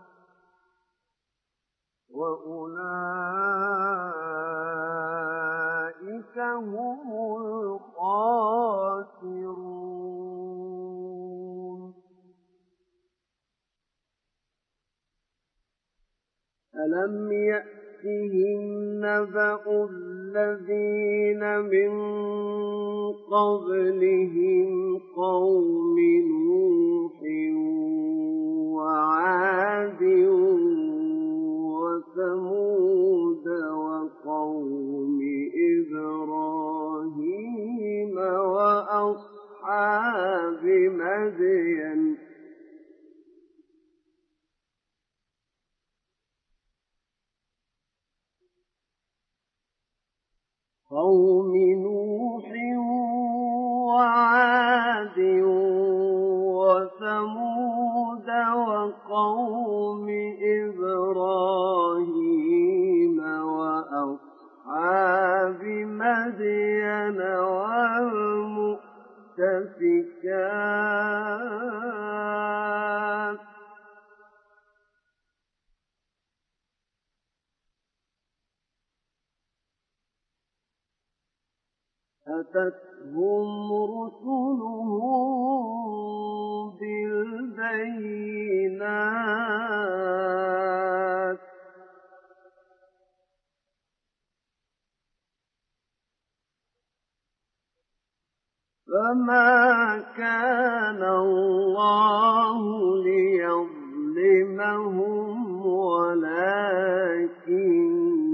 وأولئك هم الخاسرون ألم يأتهم نبأ الذين من قبلهم قوم نوح وعاد وثمود وقوم إبراهيم وأصحاب مدين قوم نوح وعاد وثمود وقوم إبراهيم وأصحاب مدين والمؤتفكات أتتهم رسلهم بالبينات فما كان الله ليظلمهم ولكن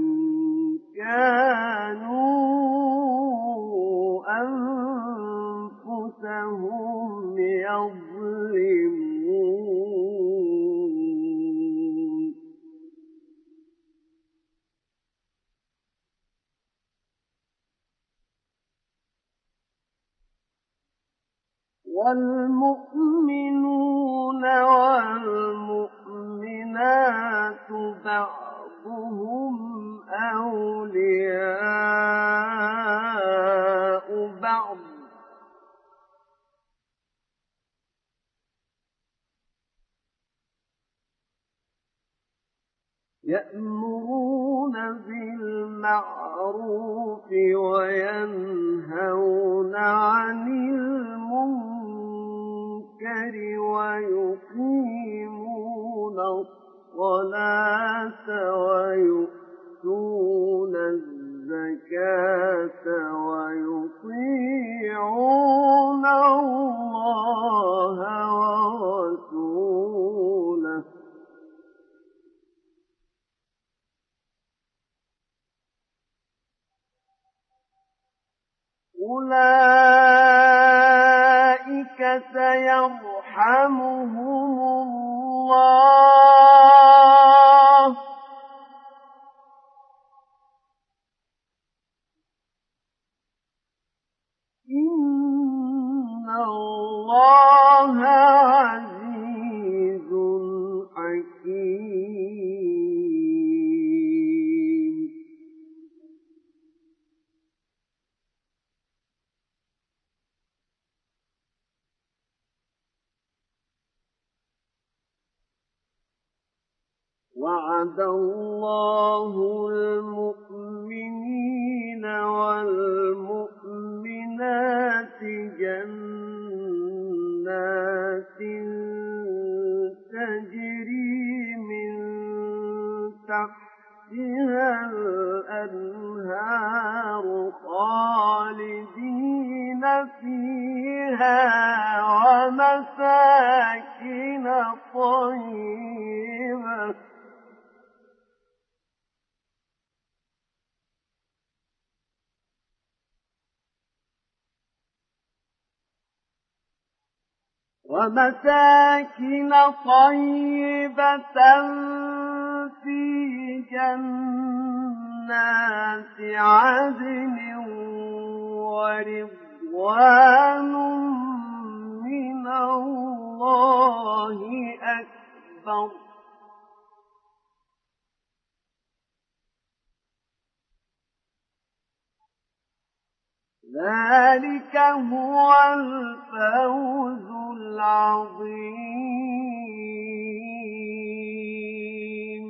كانوا أنفسهم يظلمون والمؤمنون والمؤمنات بعضهم أولياء بعض يأمرون بالمعروف وينهون عن المنكر ويقيمون الصلاة ويؤتون الزكاة ويطيعون الله ورسوله أولئك سيرحمهم الله وعد الله المؤمنين والمؤمنات جنات تجري من تحتها الأنهار خالدين فيها ومساكن طيبة في جنات عدن ورضوان من الله أكبر ذلك هو الفوز العظيم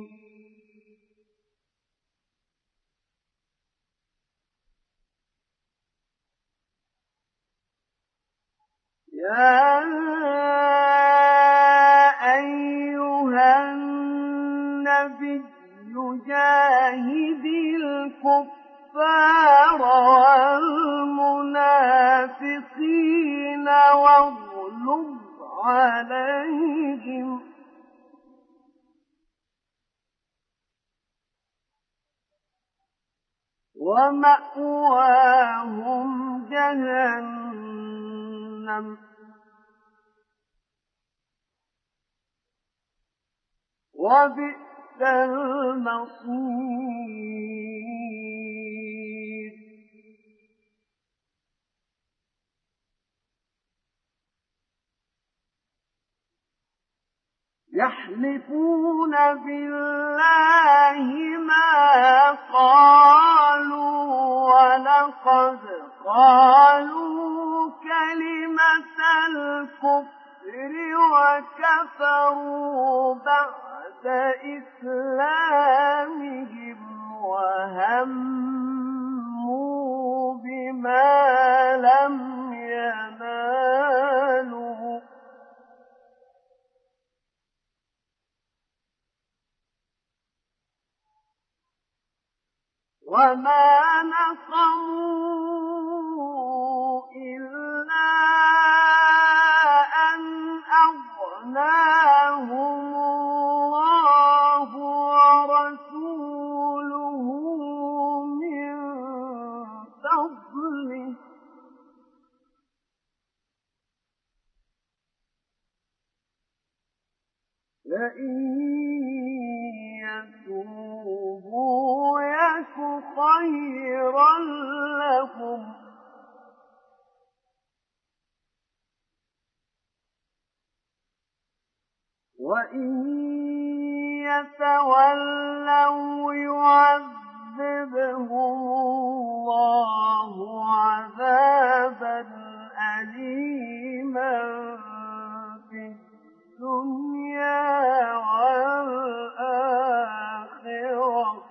يا أيها النبي جاهد الكفار والمنافقين واغلظ عليهم ومأواهم جهنم وبئس المصير يحلفون بالله ما قالوا ولقد قالوا كلمة الكفر وكفروا بعد إسلامهم وهموا بما لم ينالوا وما نقموا إلا أن أغناهم الله ورسوله من فضله فإن يتوبوا يك خيرا لهم وإن يتولوا يعذبهم الله عذابا أليما في الدنيا والآخرة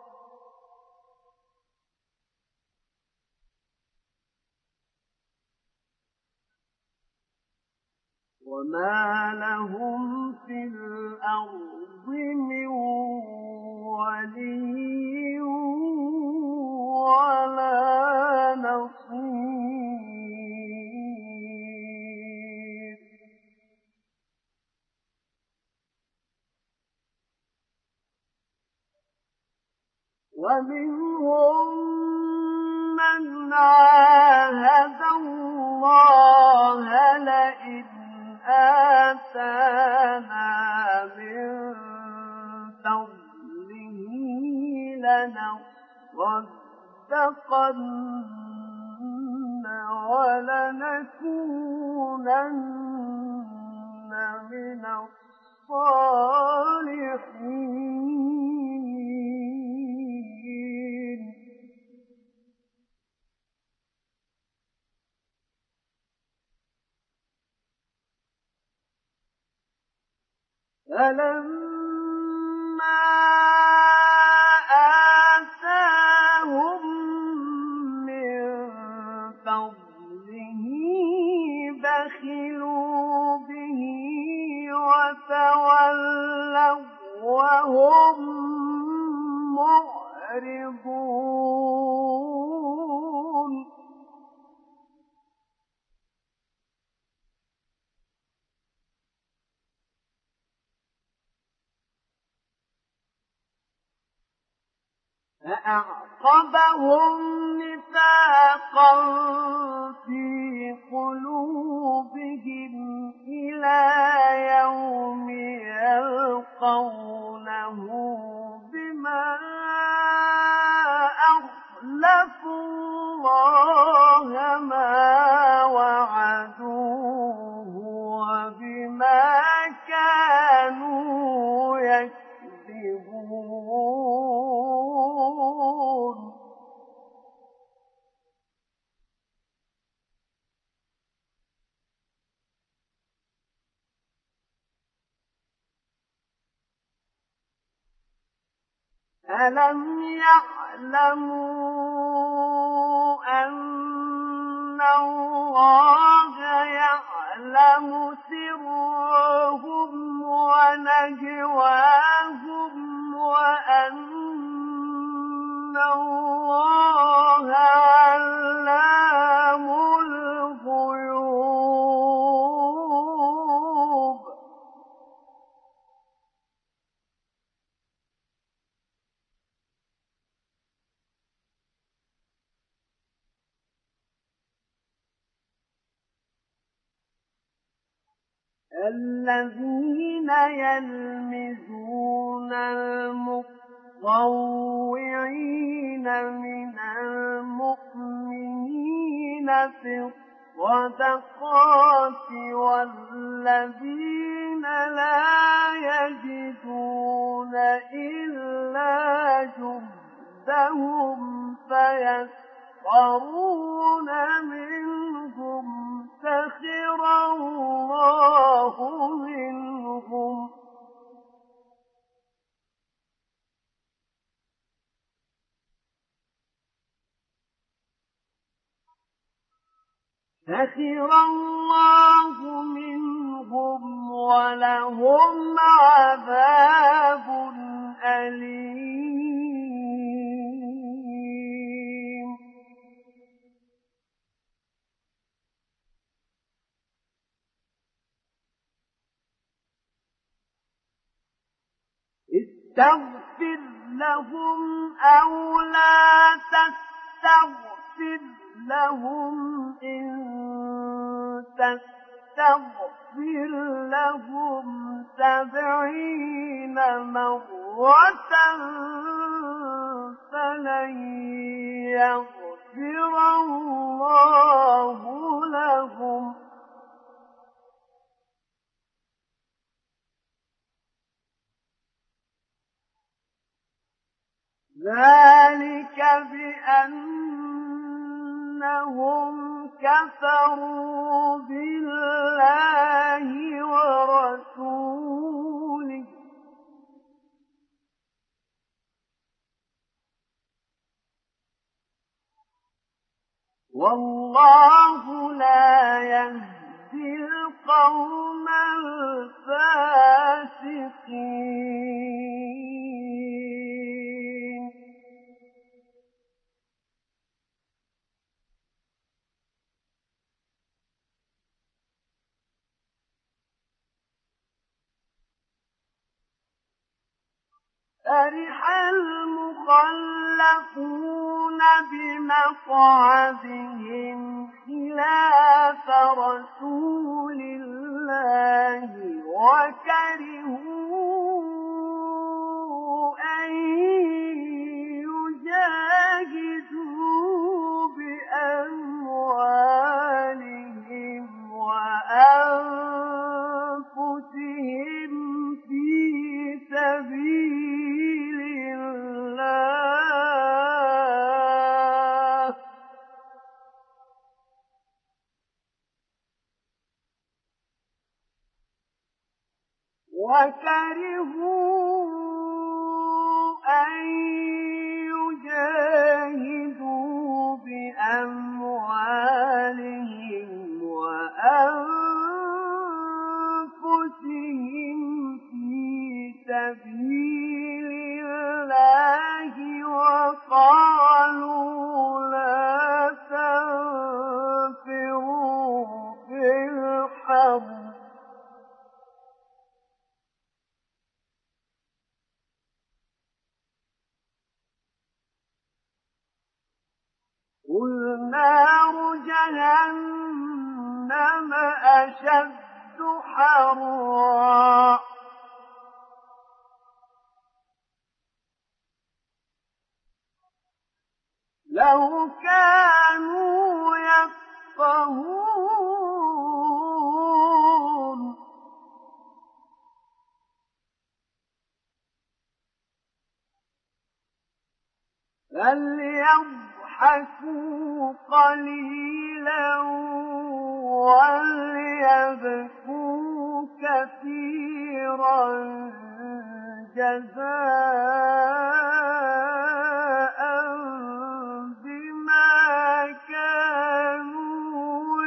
وما لهم في الأرض من ولي ولا نصير ومنهم من عاهد الله لئن آتانا من فضله لنصدقن ولنكونن من الصالحين فلما وتولوا وهم معرضون فأعقبهم نفاقا في قلوبهم إلى يوم يلقونه بما أخلفوا الله ما وعدوه وبما كانوا يكذبون ألم يعلموا أن الله يعلم سرهم ونجواهم وأن الله علام الغيوب الذين يلمزون المطوعين من المؤمنين في الصدقات والذين لا يجدون إلا جهدهم فيسخرون منهم سخر الله منهم ولهم عذاب أليم استغفر لهم أو لا تستغفر لهم إن تستغفر لهم 70 مرة فلن يغفر الله لهم ذلك بأنهم كفروا بالله ورسوله والله لا يهدي القوم الفاسقين فرح المخلفون بمقعدهم خلاف رسول الله وكرهوا أن يجاهدوا بأموالهم وأنفسهم في سبيل الله وكرهوا أن يجاهدوا بأموالهم وأنفسهم سبيل الله وقالوا لا تنفروا في الحر قل نار جهنم أشد حرا لو كانوا يفقهون فليضحكوا قليلا وليبكوا كثيرا جزاء بما كانوا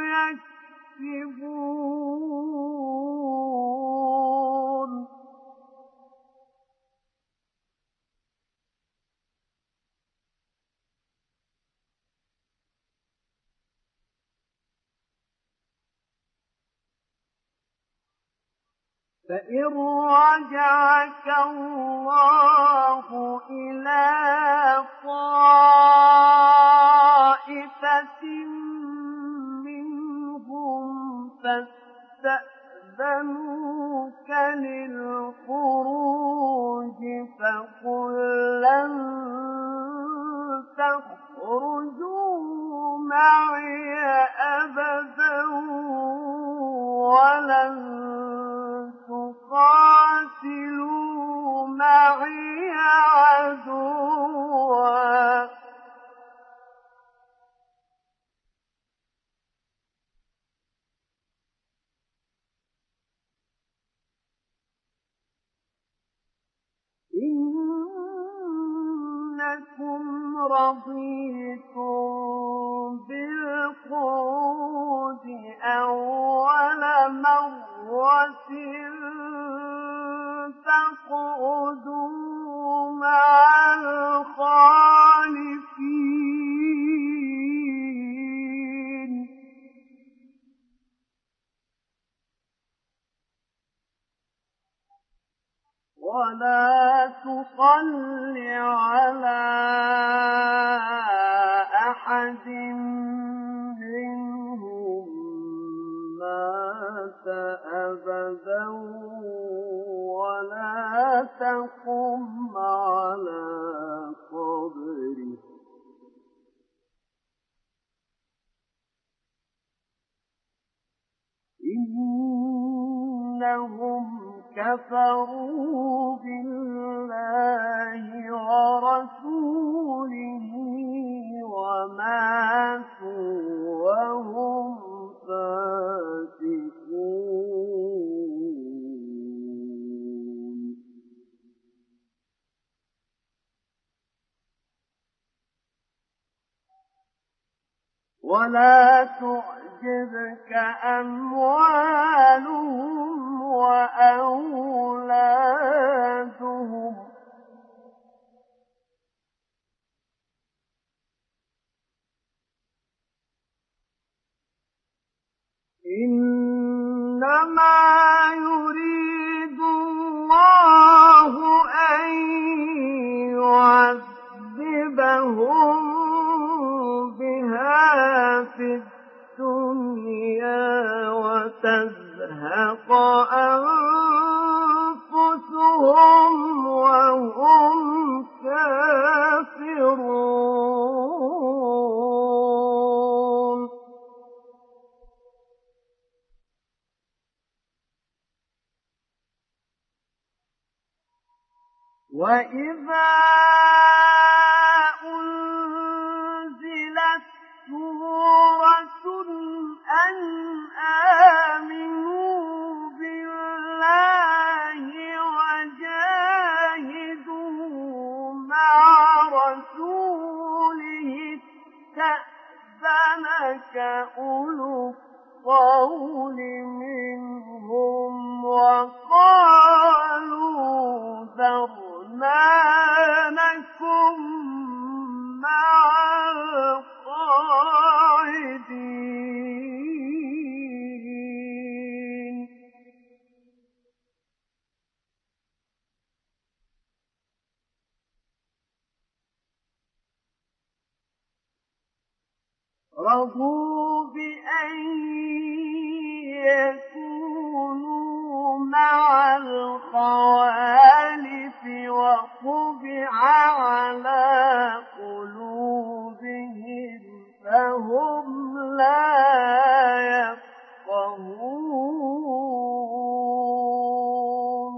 يكسبون فإن رجعك الله إلى طائفة منهم فاستأذنوك للخروج فقل لن تخرجوا معي أبدا ولن تقاتلوا معي عدوا إنكم رضيتم بالقعود أول مرة فاقعدوا مع الخالفين ولا تصل على أحد منهم مات أبدا ولا تقم على قبره إنهم كفروا بالله ورسوله وماتوا وهم فاسقون ولا تعجبك أموالهم وأولادهم إنما يريد الله أن يعذبهم بها في الدنيا وتزهق أنفسهم وهم كافرون وإذا أنزلت سورة أن آمنوا بالله وجاهدوا مع رسوله استأذنك أولو الطول منهم وقالوا رضوا بأن يكونوا مع الخوالف وطبع على قلوبهم فهم لا يفقهون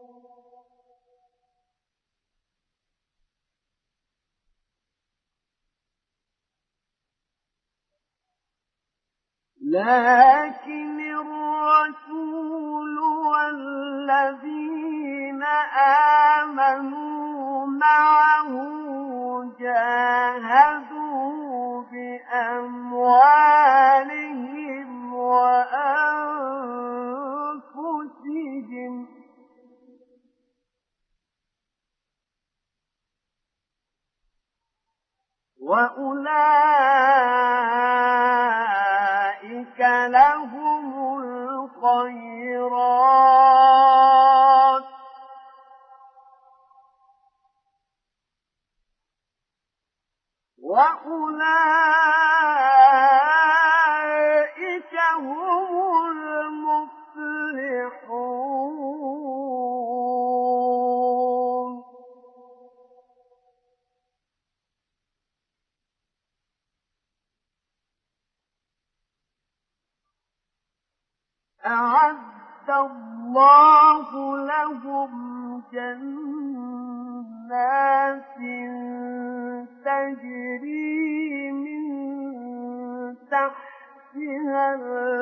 لكن الرسول والذين آمنوا معه جاهدوا بأموالهم وأنفسهم وأولئك لهم الخيرات وأولئك هم المفلحون أعد الله لهم جنات تجري من تحتها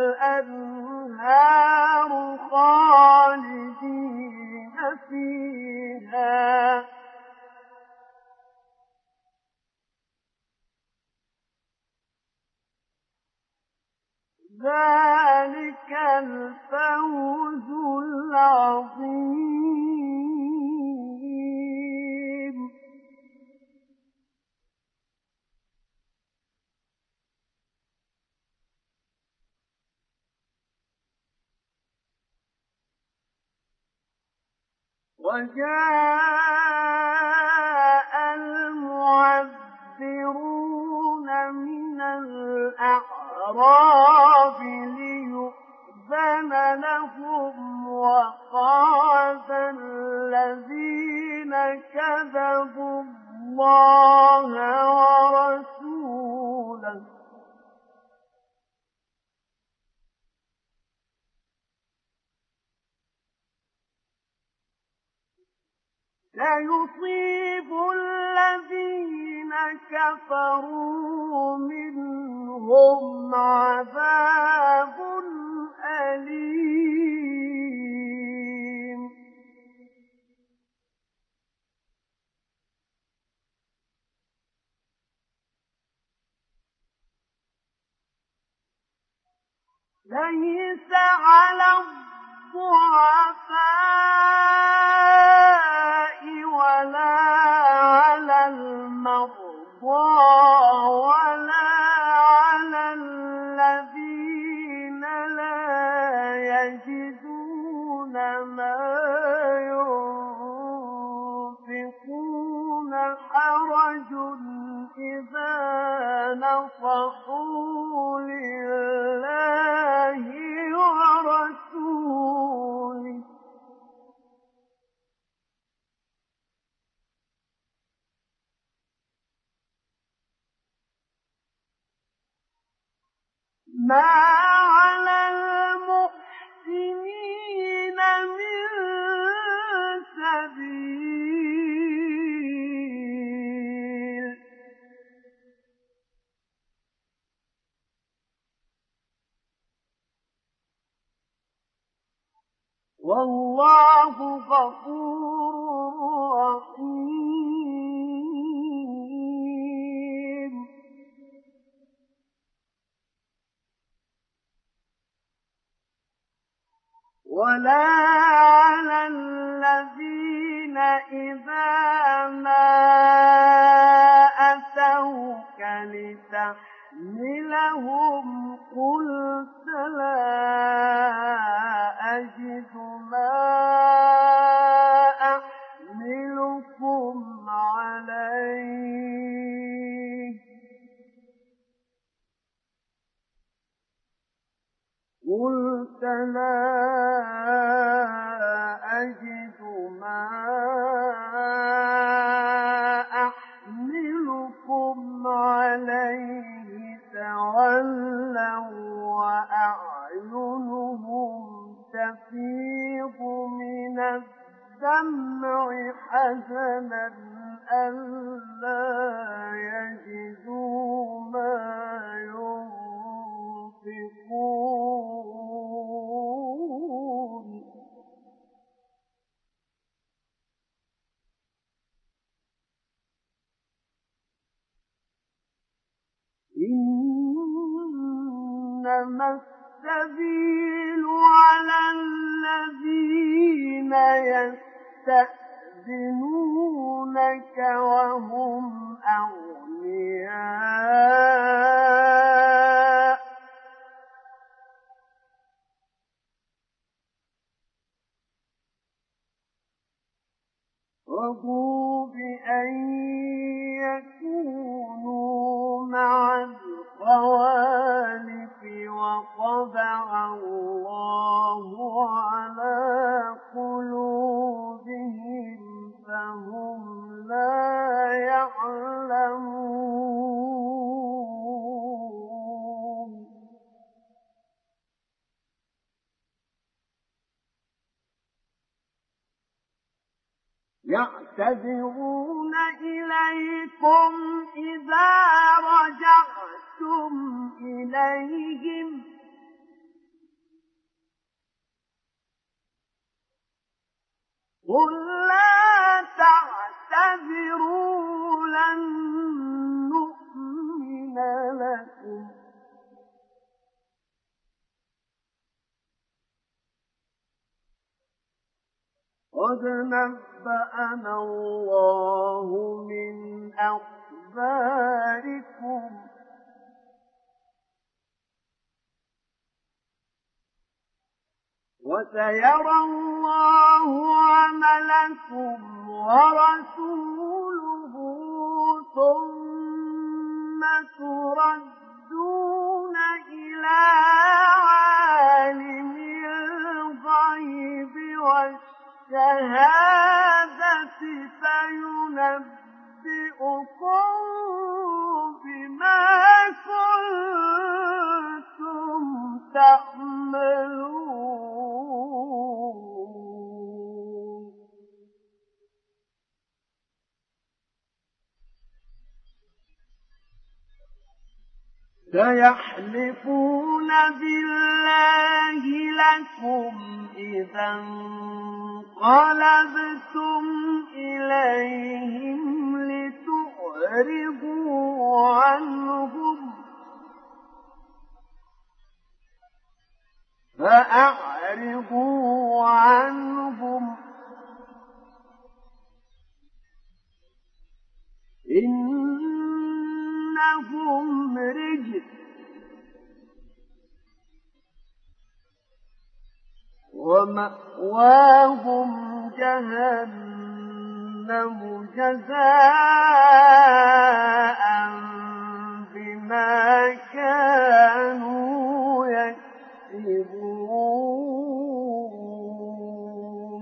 الأنهار خالدين فيها ذلك الفوز العظيم وجاء المعذرون من الأعراب ليؤذن لهم وقعد الذين كذبوا الله ورسوله سيصيب الذين كفروا منهم عذاب أليم ليس على الضعفاء ولا على المرضى ولا على الذين لا يجدون ما ينفقون حرج إذا نصحوا لله ورسوله ما على المحسنين من سبيل والله غفور رحيم ولا على الذين إذا ما أتوك لتحملهم قلت لا أجد ما أحملكم عليه الجمع حزنا ألا يجدوا ما ينفقون إنما السبيل على الذين يستأذنونك وهم أغنياء رضوا بأن يكونوا مع الخوالف وطبع الله على قلوبهم فهم لا يعلمون يعتذرون إليكم إذا رجعتم إليهم قل لا تعتذروا لن نؤمن لكم قد نبأنا الله من أخباركم وسيرى الله عملكم ورسوله ثم تردون إلى عالم الغيب والشهادة فينبئكم بما كنتم تعملون سيحلفون بالله لكم إذا انقلبتم إليهم لتعرضوا عنهم فأعرضوا عنهم إنهم رجس ومأواهم جهنم جزاء بما كانوا يكسبون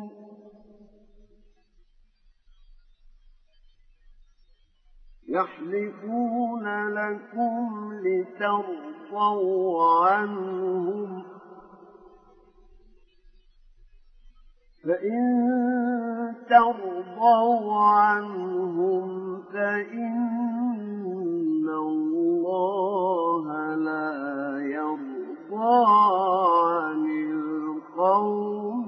يحلفون لكم لترضوا عنهم فإن ترضوا عنهم فإن الله لا يرضى عن القوم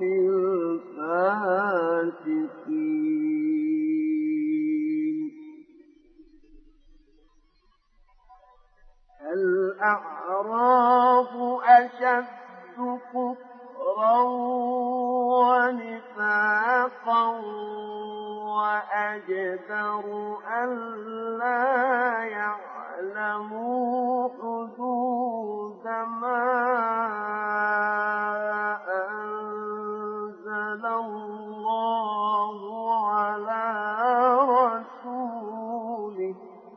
الفاسقين الأعراب أشد كفرا ونفاقا وأجدر ألا يعلموا حدود ما أنزل الله على رسوله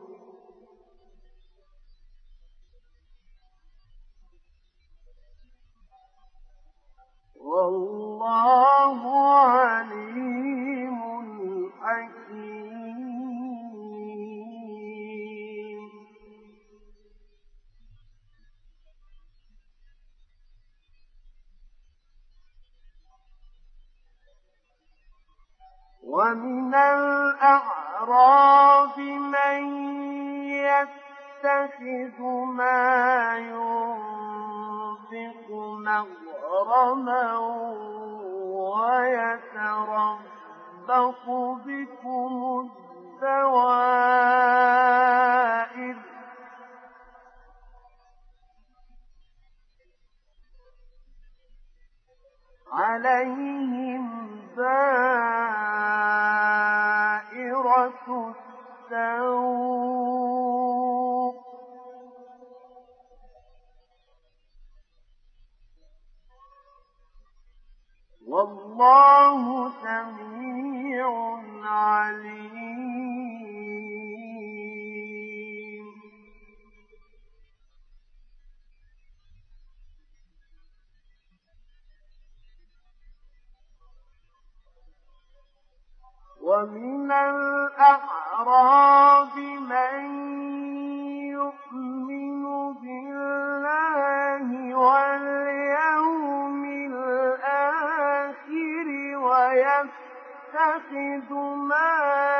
والله عليم حكيم ومن الأعراب من يتخذ ما ينفق مغرما ويتربص بكم الدوائر عليهم دائرة السوء والله سميع عليم. ومن الأعراب من يؤمن بالله واليوم الآخر ويتخذ ما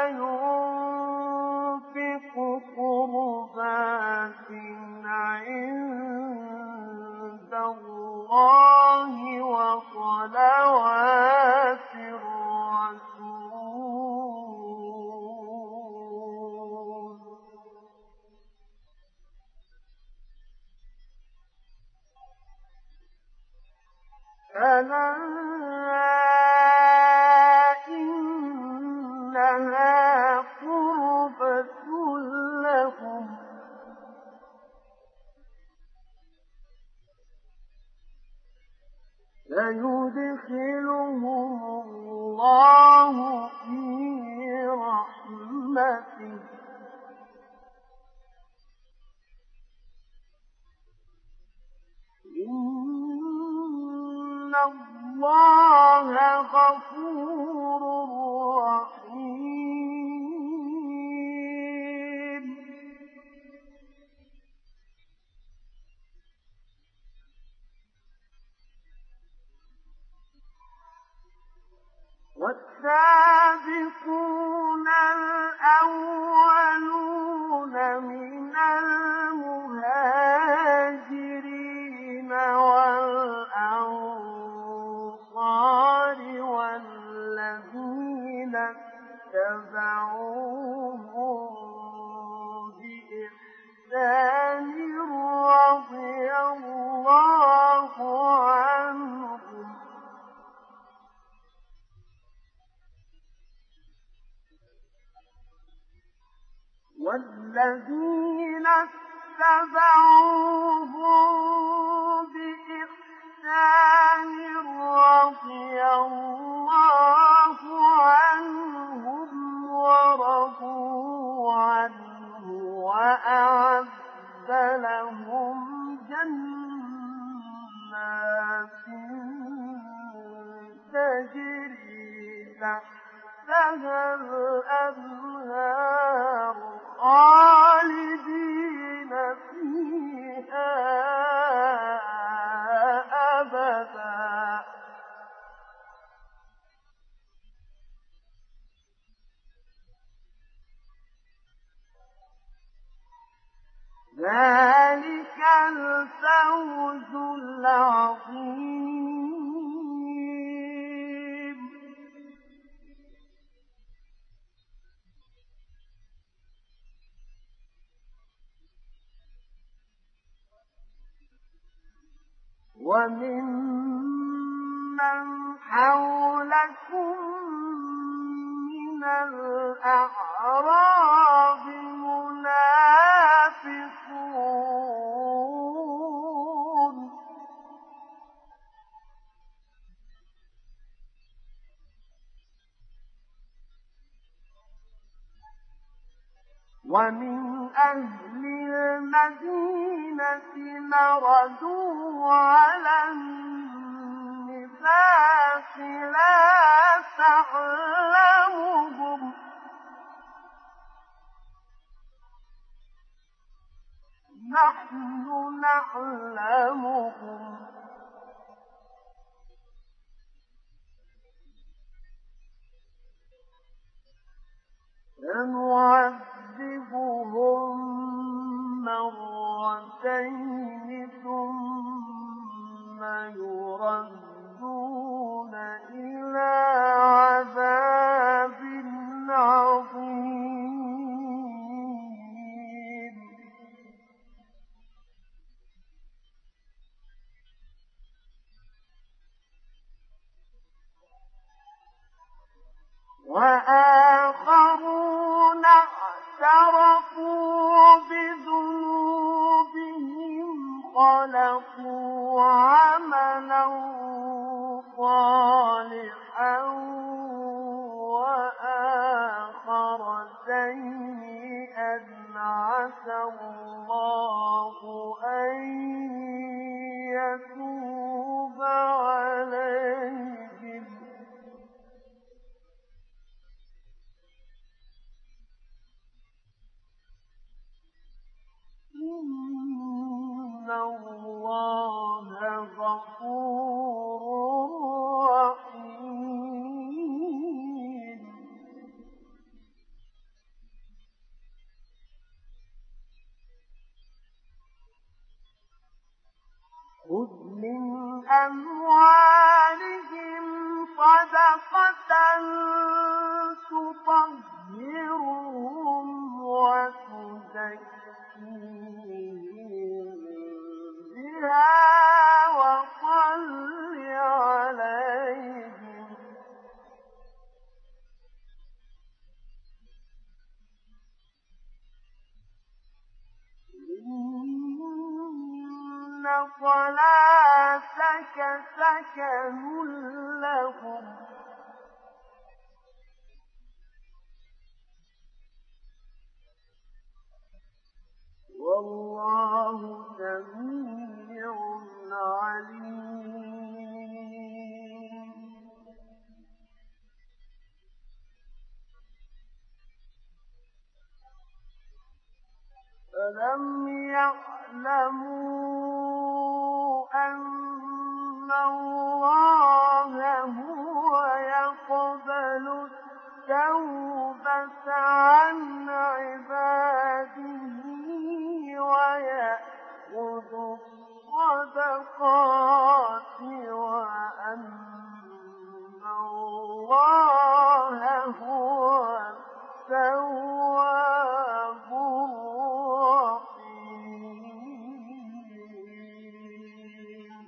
ينفق قربات عند الله وصلوات الرسول ألا إنها قربة لهم سيدخلهم الله في رحمته إن الله غفور رحيم. والسابقون الأولون من المهاجرين والأنصار والذين اتبعوهم بإحسان رضي الله عنهم والذين اتبعوهم بإحسان رضي الله عنهم ورضوا عنه وأعد لهم جنات تجري تحتها الأنهار خالدين فيها أبدا ذلك الفوز العظيم. وممن حولكم من الأعراب منافقون ومن أهل المدينة مردوا على النفاق لا تعلمهم نحن نعلمهم وآخرون اعترفوا بذنوبهم خلقوا عملا صالحا وآخر سيئا عسى الله أن يتوب عليهم إن الله غفور رحيم خذ من أموالهم صدقة تطهرهم وتزكيهم بها وصل عليهم إن صلاتك سكن لهم والله سميع عليم ألم يعلموا أن الله هو يقبل التوبة عن عباده ويأخذ الصدقات وأن الله هو التواب الرحيم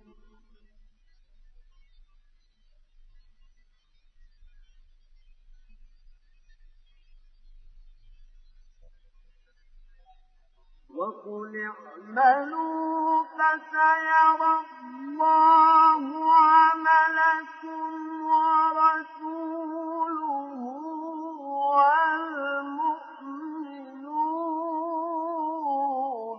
وقل اعملوا فسيرى الله عملكم ورسوله والمؤمنون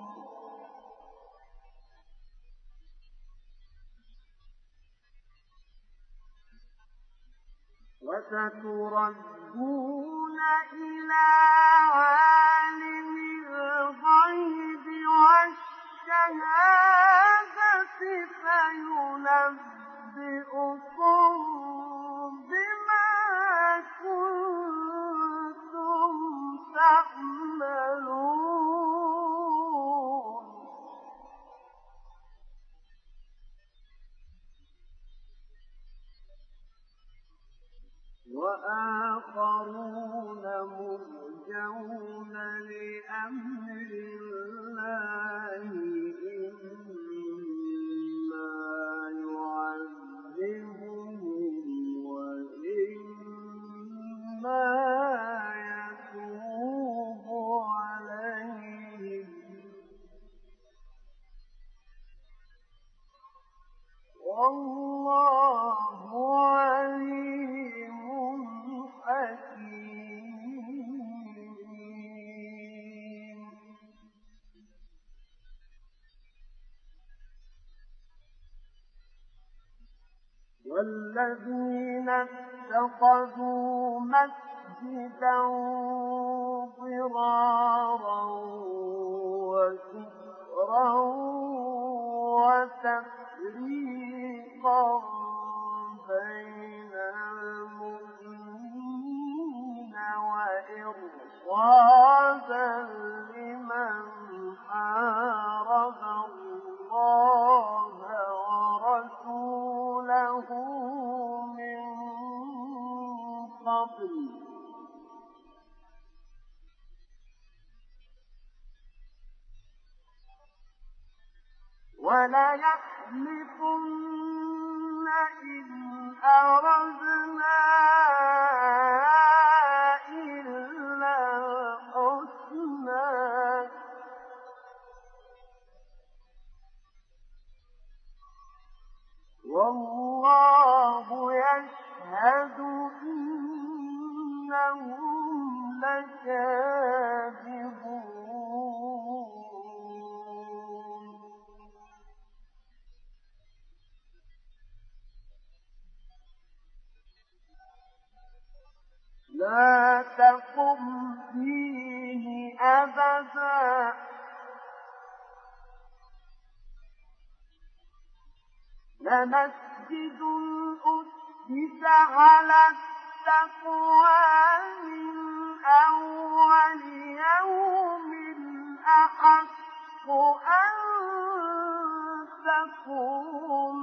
وستردون إلى عالم الغيب والشهادة فينبئكم بما كنتم تعملون وآخرون مرجون لأمر الله إما يعذبهم وإما يتوب عليهم والله عليم حكيم والذين اتخذوا مسجدا ضرارا وكفرا وتفريقا بين المؤمنين وإرصادا لمن حارب الله ورسوله من قبل وليحلفن إن أردنا لا تقم فيه أبدا لمسجد أسس على التقوى من أول يوم أحق أن تقوم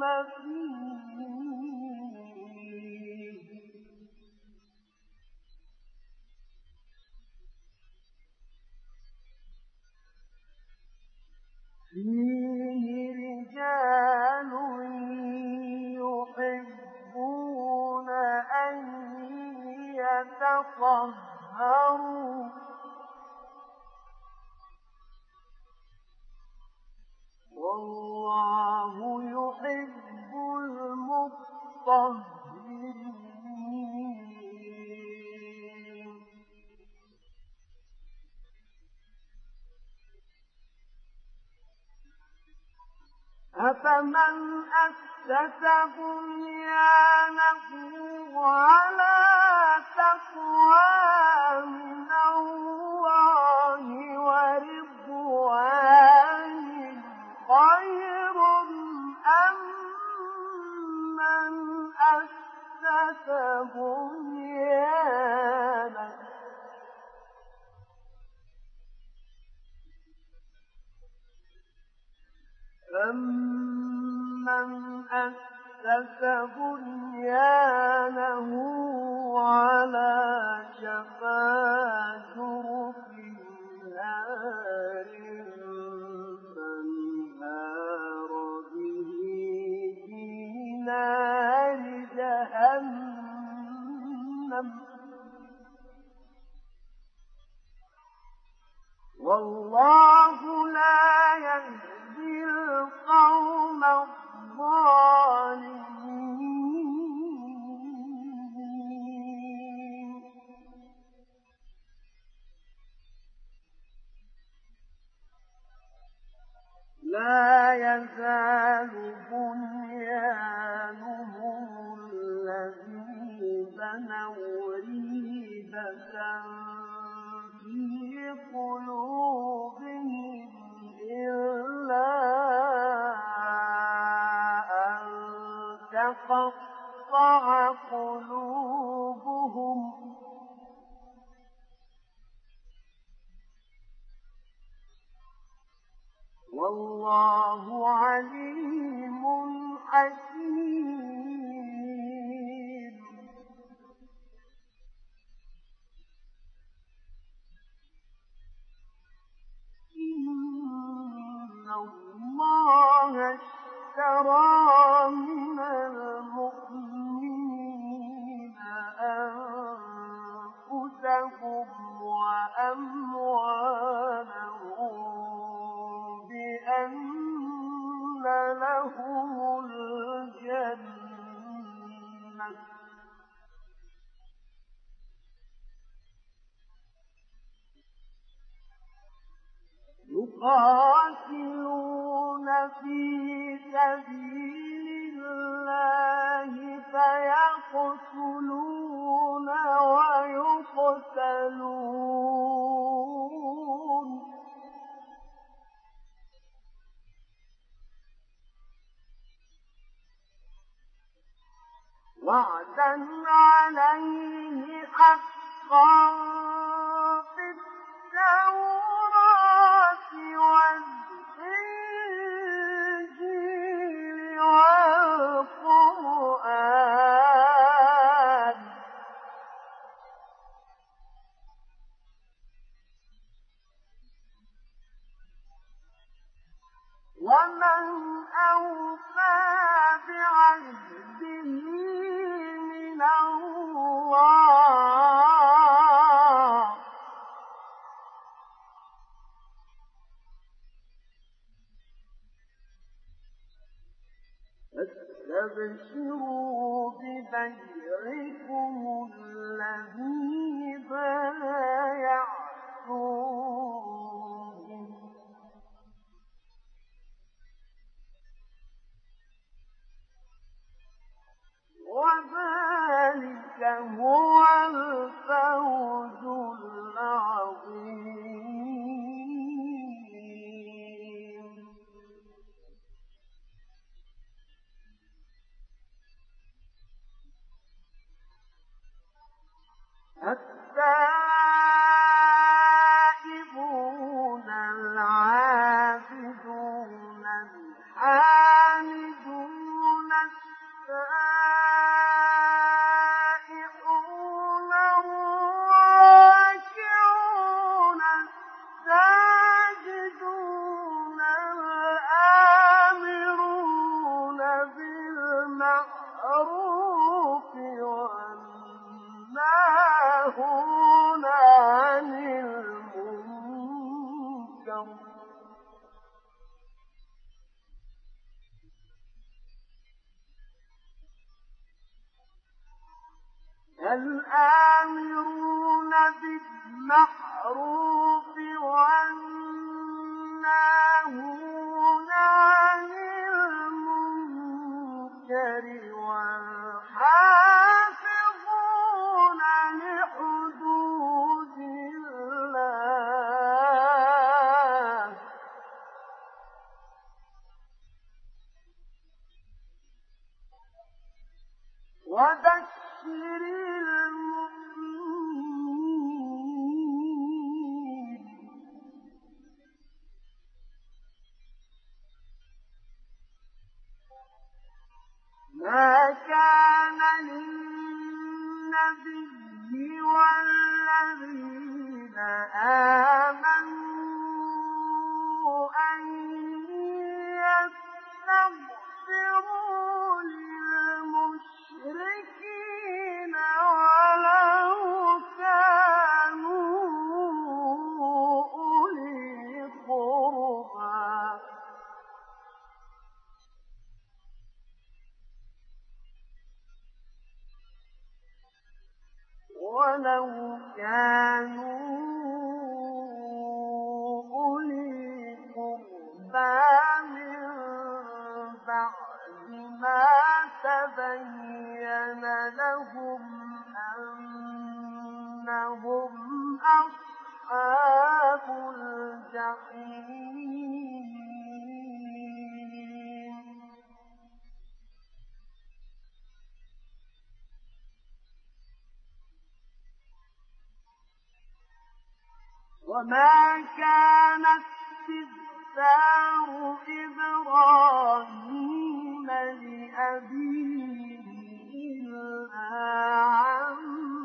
فيه رجال يحبون أن يتطهروا والله يحب المطهرين أفمن أسس بنيانه على تقوى من الله ورضوان خير أم من أسس بنيانه أَمَّنْ أَسَّسَ بُنْيَانَهُ عَلَى شَفَا جُرُفٍ نَارٍ فَانْهَارَ بِهِ فِي نَارِ جَهَنَّمَ وَاللَّهُ لَا يَهْدِي الْقَوْمَ الظَّالِمِينَ لا يزال بنيانهم الذي بنوا ريبة في قلوبهم إلا أن تقطع قلوبهم والله عليم حكيم إن الله اشترى من المؤمنين أنفسهم وأموالهم بأن لهم الجنة يقاتلون في سبيل الله فيقتلون ويقتلون وعدا عليه حقا في التوراة والإنجيل والقرآن ومن أوفى بعهده من الله فاستبشروا ببيعكم الذي بايعتم به وذلك هو الفوز الآمرون بالمعروف والناهون عن المنكر والحافظون لحدود الله وبشر المؤمنين. ما كان للنبي والذين آمنوا أن يستغفروا للمشركين ولو كانوا أولي قربى من بعد ما تبين لهم أنهم أصحاب الجحيم. وما كان استغفار إبراهيم لأبيه إلا عن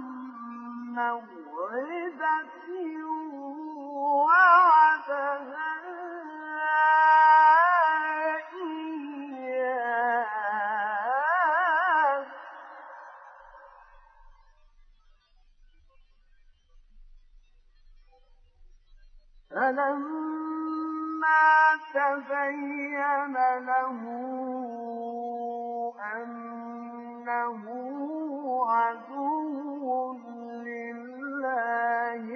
موعدة وعدها إياه فلما تبين له أنه عدو لله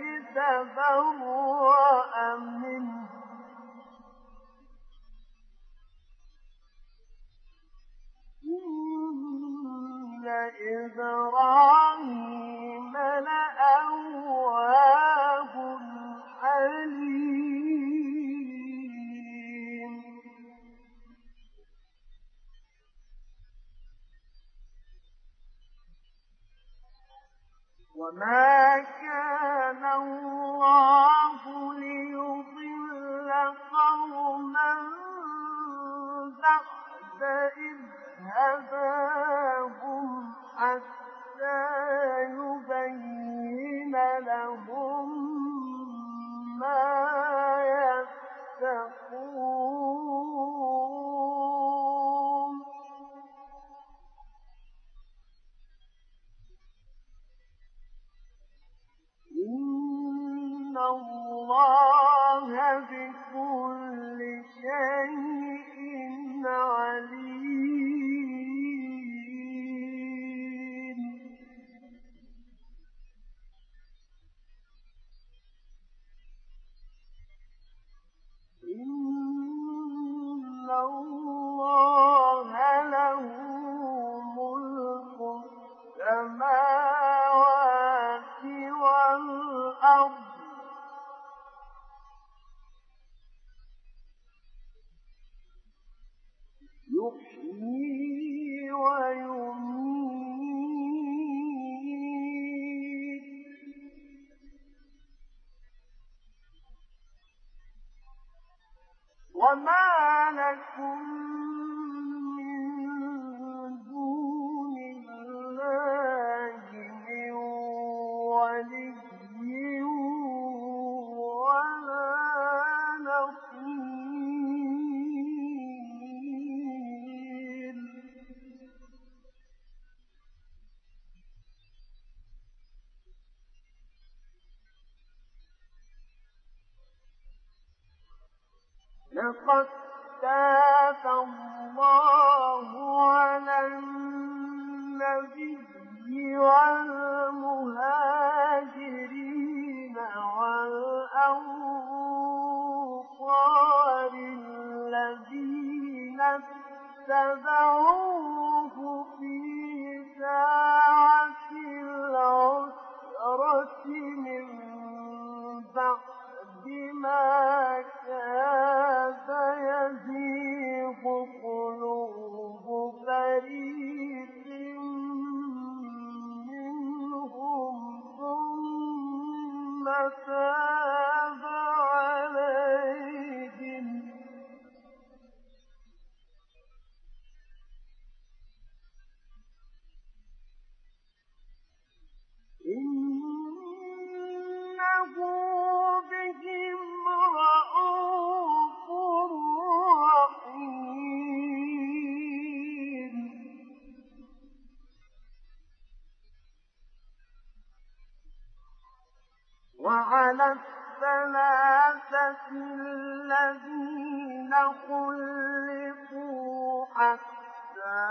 تبرأ منه إن إبراهيم لأواه حليم. وما كان الله ليضل قوما بعد إذ هداهم حتى يبين لهم ما يتقون. إن الله بكل شيء عليم. إن الله له ملك السماوات والأرض يحيي ويميت وما لكم من دون الله من ولي ولا نصير. لقد تاب الله على النبي والمؤمنين تاب عليهم إنه بهم رءوف رحيم وعلى الثلاثة الذين خلفوا حتى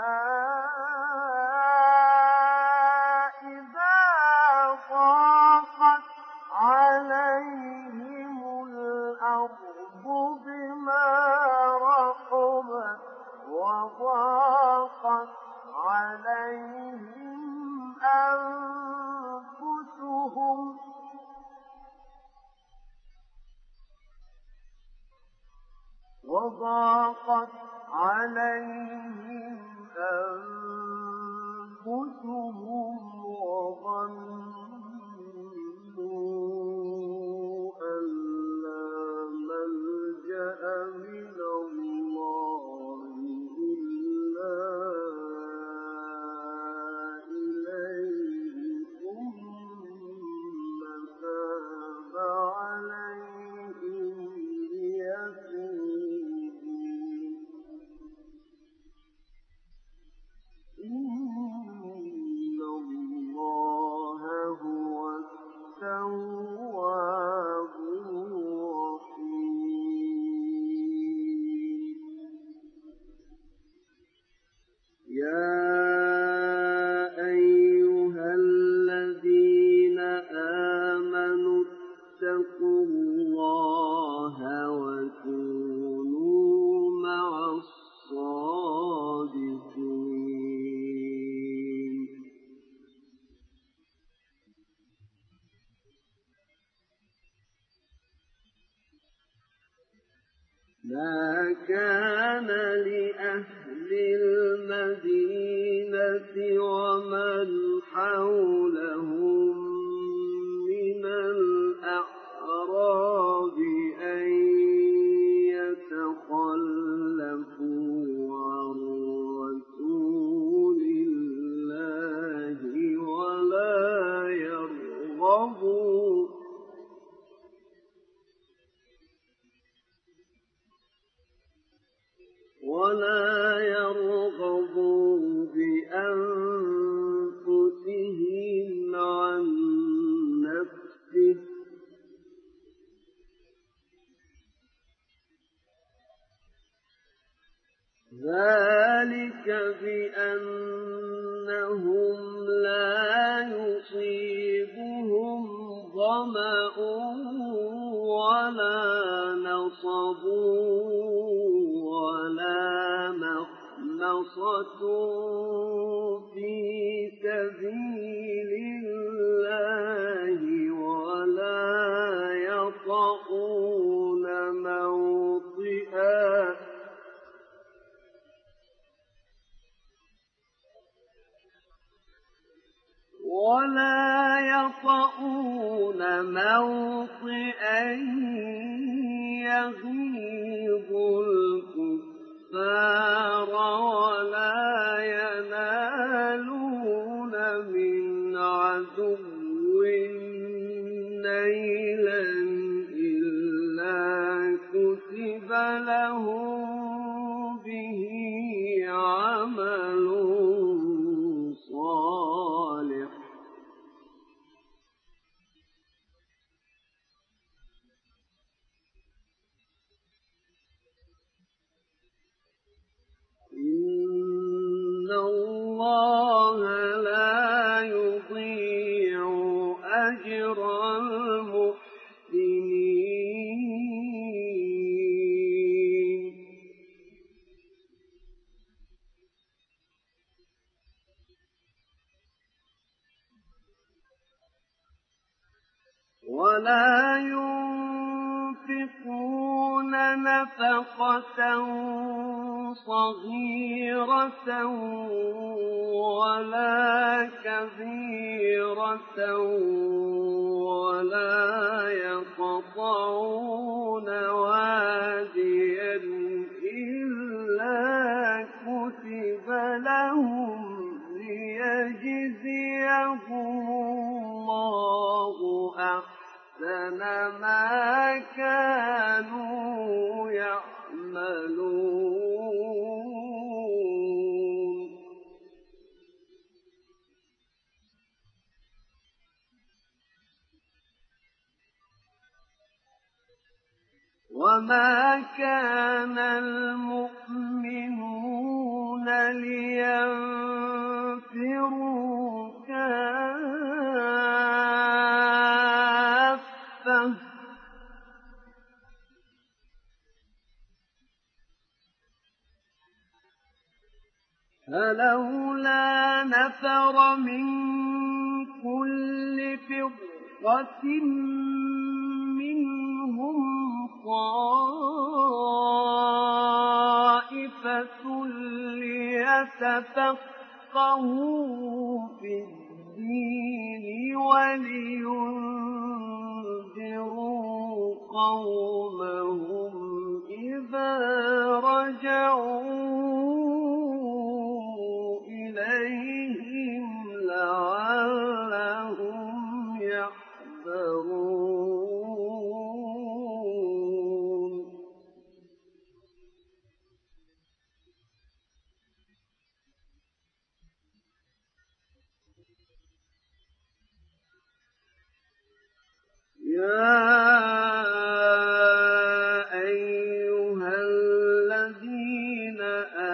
إذا ضاقت عليهم الأرض بما رحبت وضاقت عليهم أنفسهم وظنوا أن لا ملجأ من الله إلا إليه ثم تاب عليهم ليتوبوا إن الله هو التواب الرحيم يا أيها الذين آمنوا اتقوا الله وكونوا مع الصادقين ما كان لأهل المدينة ومن حولهم من الأعراب أن يتخلفوا عن رسول الله ولا يرغبوا بأنفسهم عن نفسه ذلك بأنهم لا يصيبهم ظمأ ولا نصب ولا مخمصة في سبيل الله ولا يطؤون موطئا يغيظ الكفار ولا ينالون من عدو نيلا إلا كتب لهم به عمل صالح إن الله لا يضيع أجر المحسنين ولا ينفقون نفقة صغيرة ولا كبيرة ولا يقطعون واديا إلا كتب لهم ليجزيهم الله أحسن ما كانوا يعملون. وما كان المؤمنون لينفروا كافة فلولا نفر من كل فرقة منهم طائفة ليتفقهوا في الدين ولينذروا قومهم إذا رجعوا إليهم لعلهم يحذرون. يا أيها الذين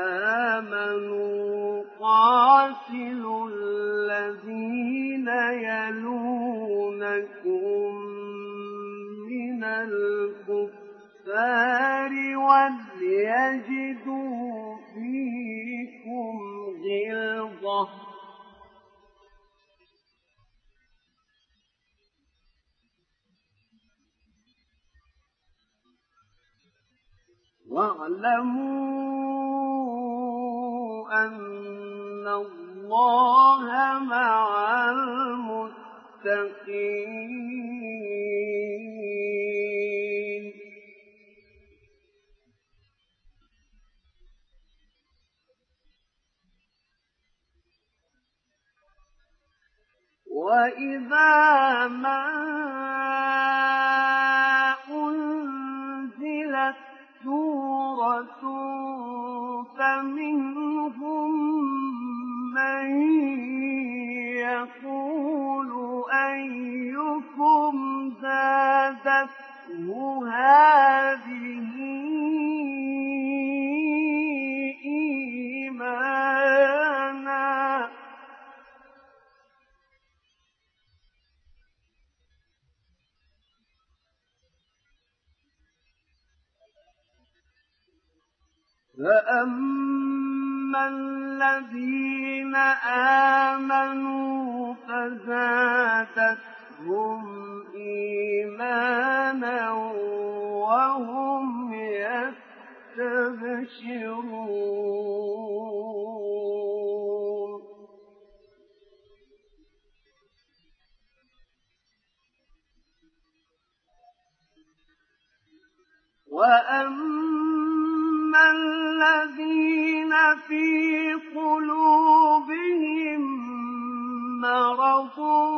آمنوا قاتلوا الذين يلونكم من الكفار وليجدوا فيكم غلظة واعلموا أن الله مع المتقين. وإذا ما أنزلت سورة فمنهم من يقول أيكم زادته هذه إيمانا فأما الذين آمنوا فزادتهم إيمانا وهم يستبشرون. وأما الذين في قلوبهم مرض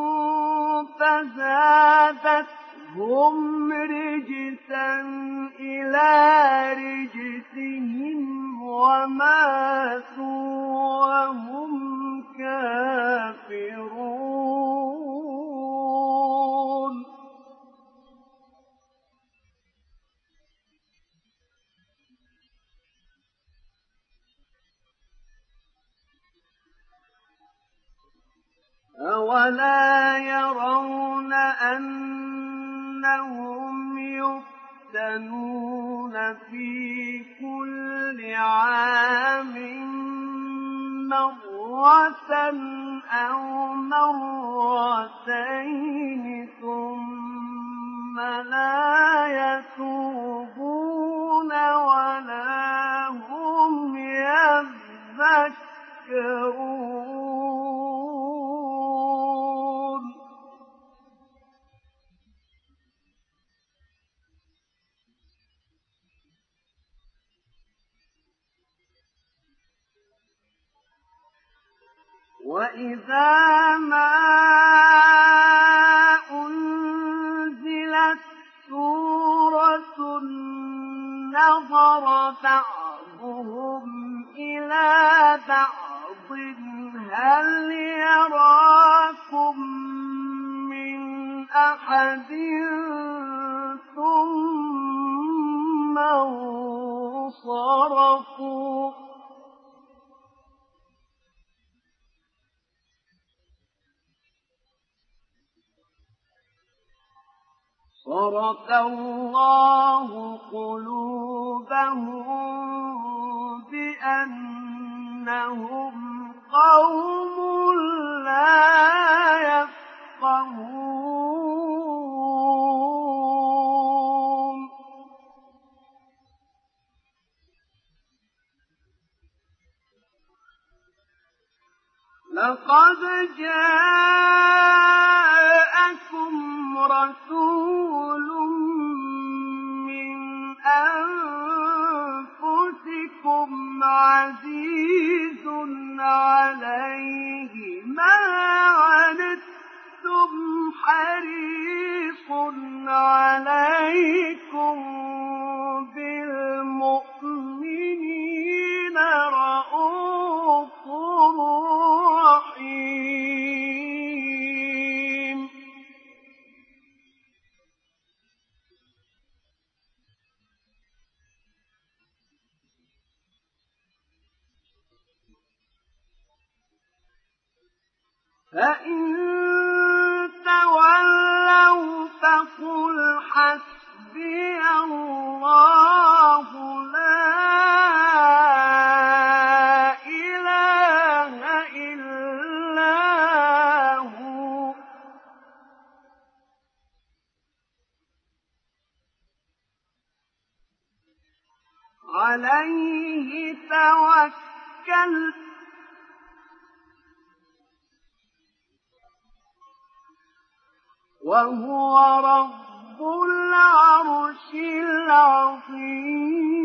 فزادتهم رجسا إلى رجسهم وماتوا وهم كافرون. أولا يرون أنهم يفتنون في كل عام مرة أو مرتين ثم لا يتوبون وإذا ما أنزلت سورة نظر بعضهم إلى بعض هل يراكم من أحد ثم انصرفوا صرف الله قلوبهم بأنهم قوم لا يفقهون لقد جاءكم رسول من أنفسكم عزيز عليه ما عنتم حريص عليكم بالمؤمنين رءوف رحيم فإن تولوا فقل حسبي الله لا إله إلا هو عليه توكلت وهو رب العرش العظيم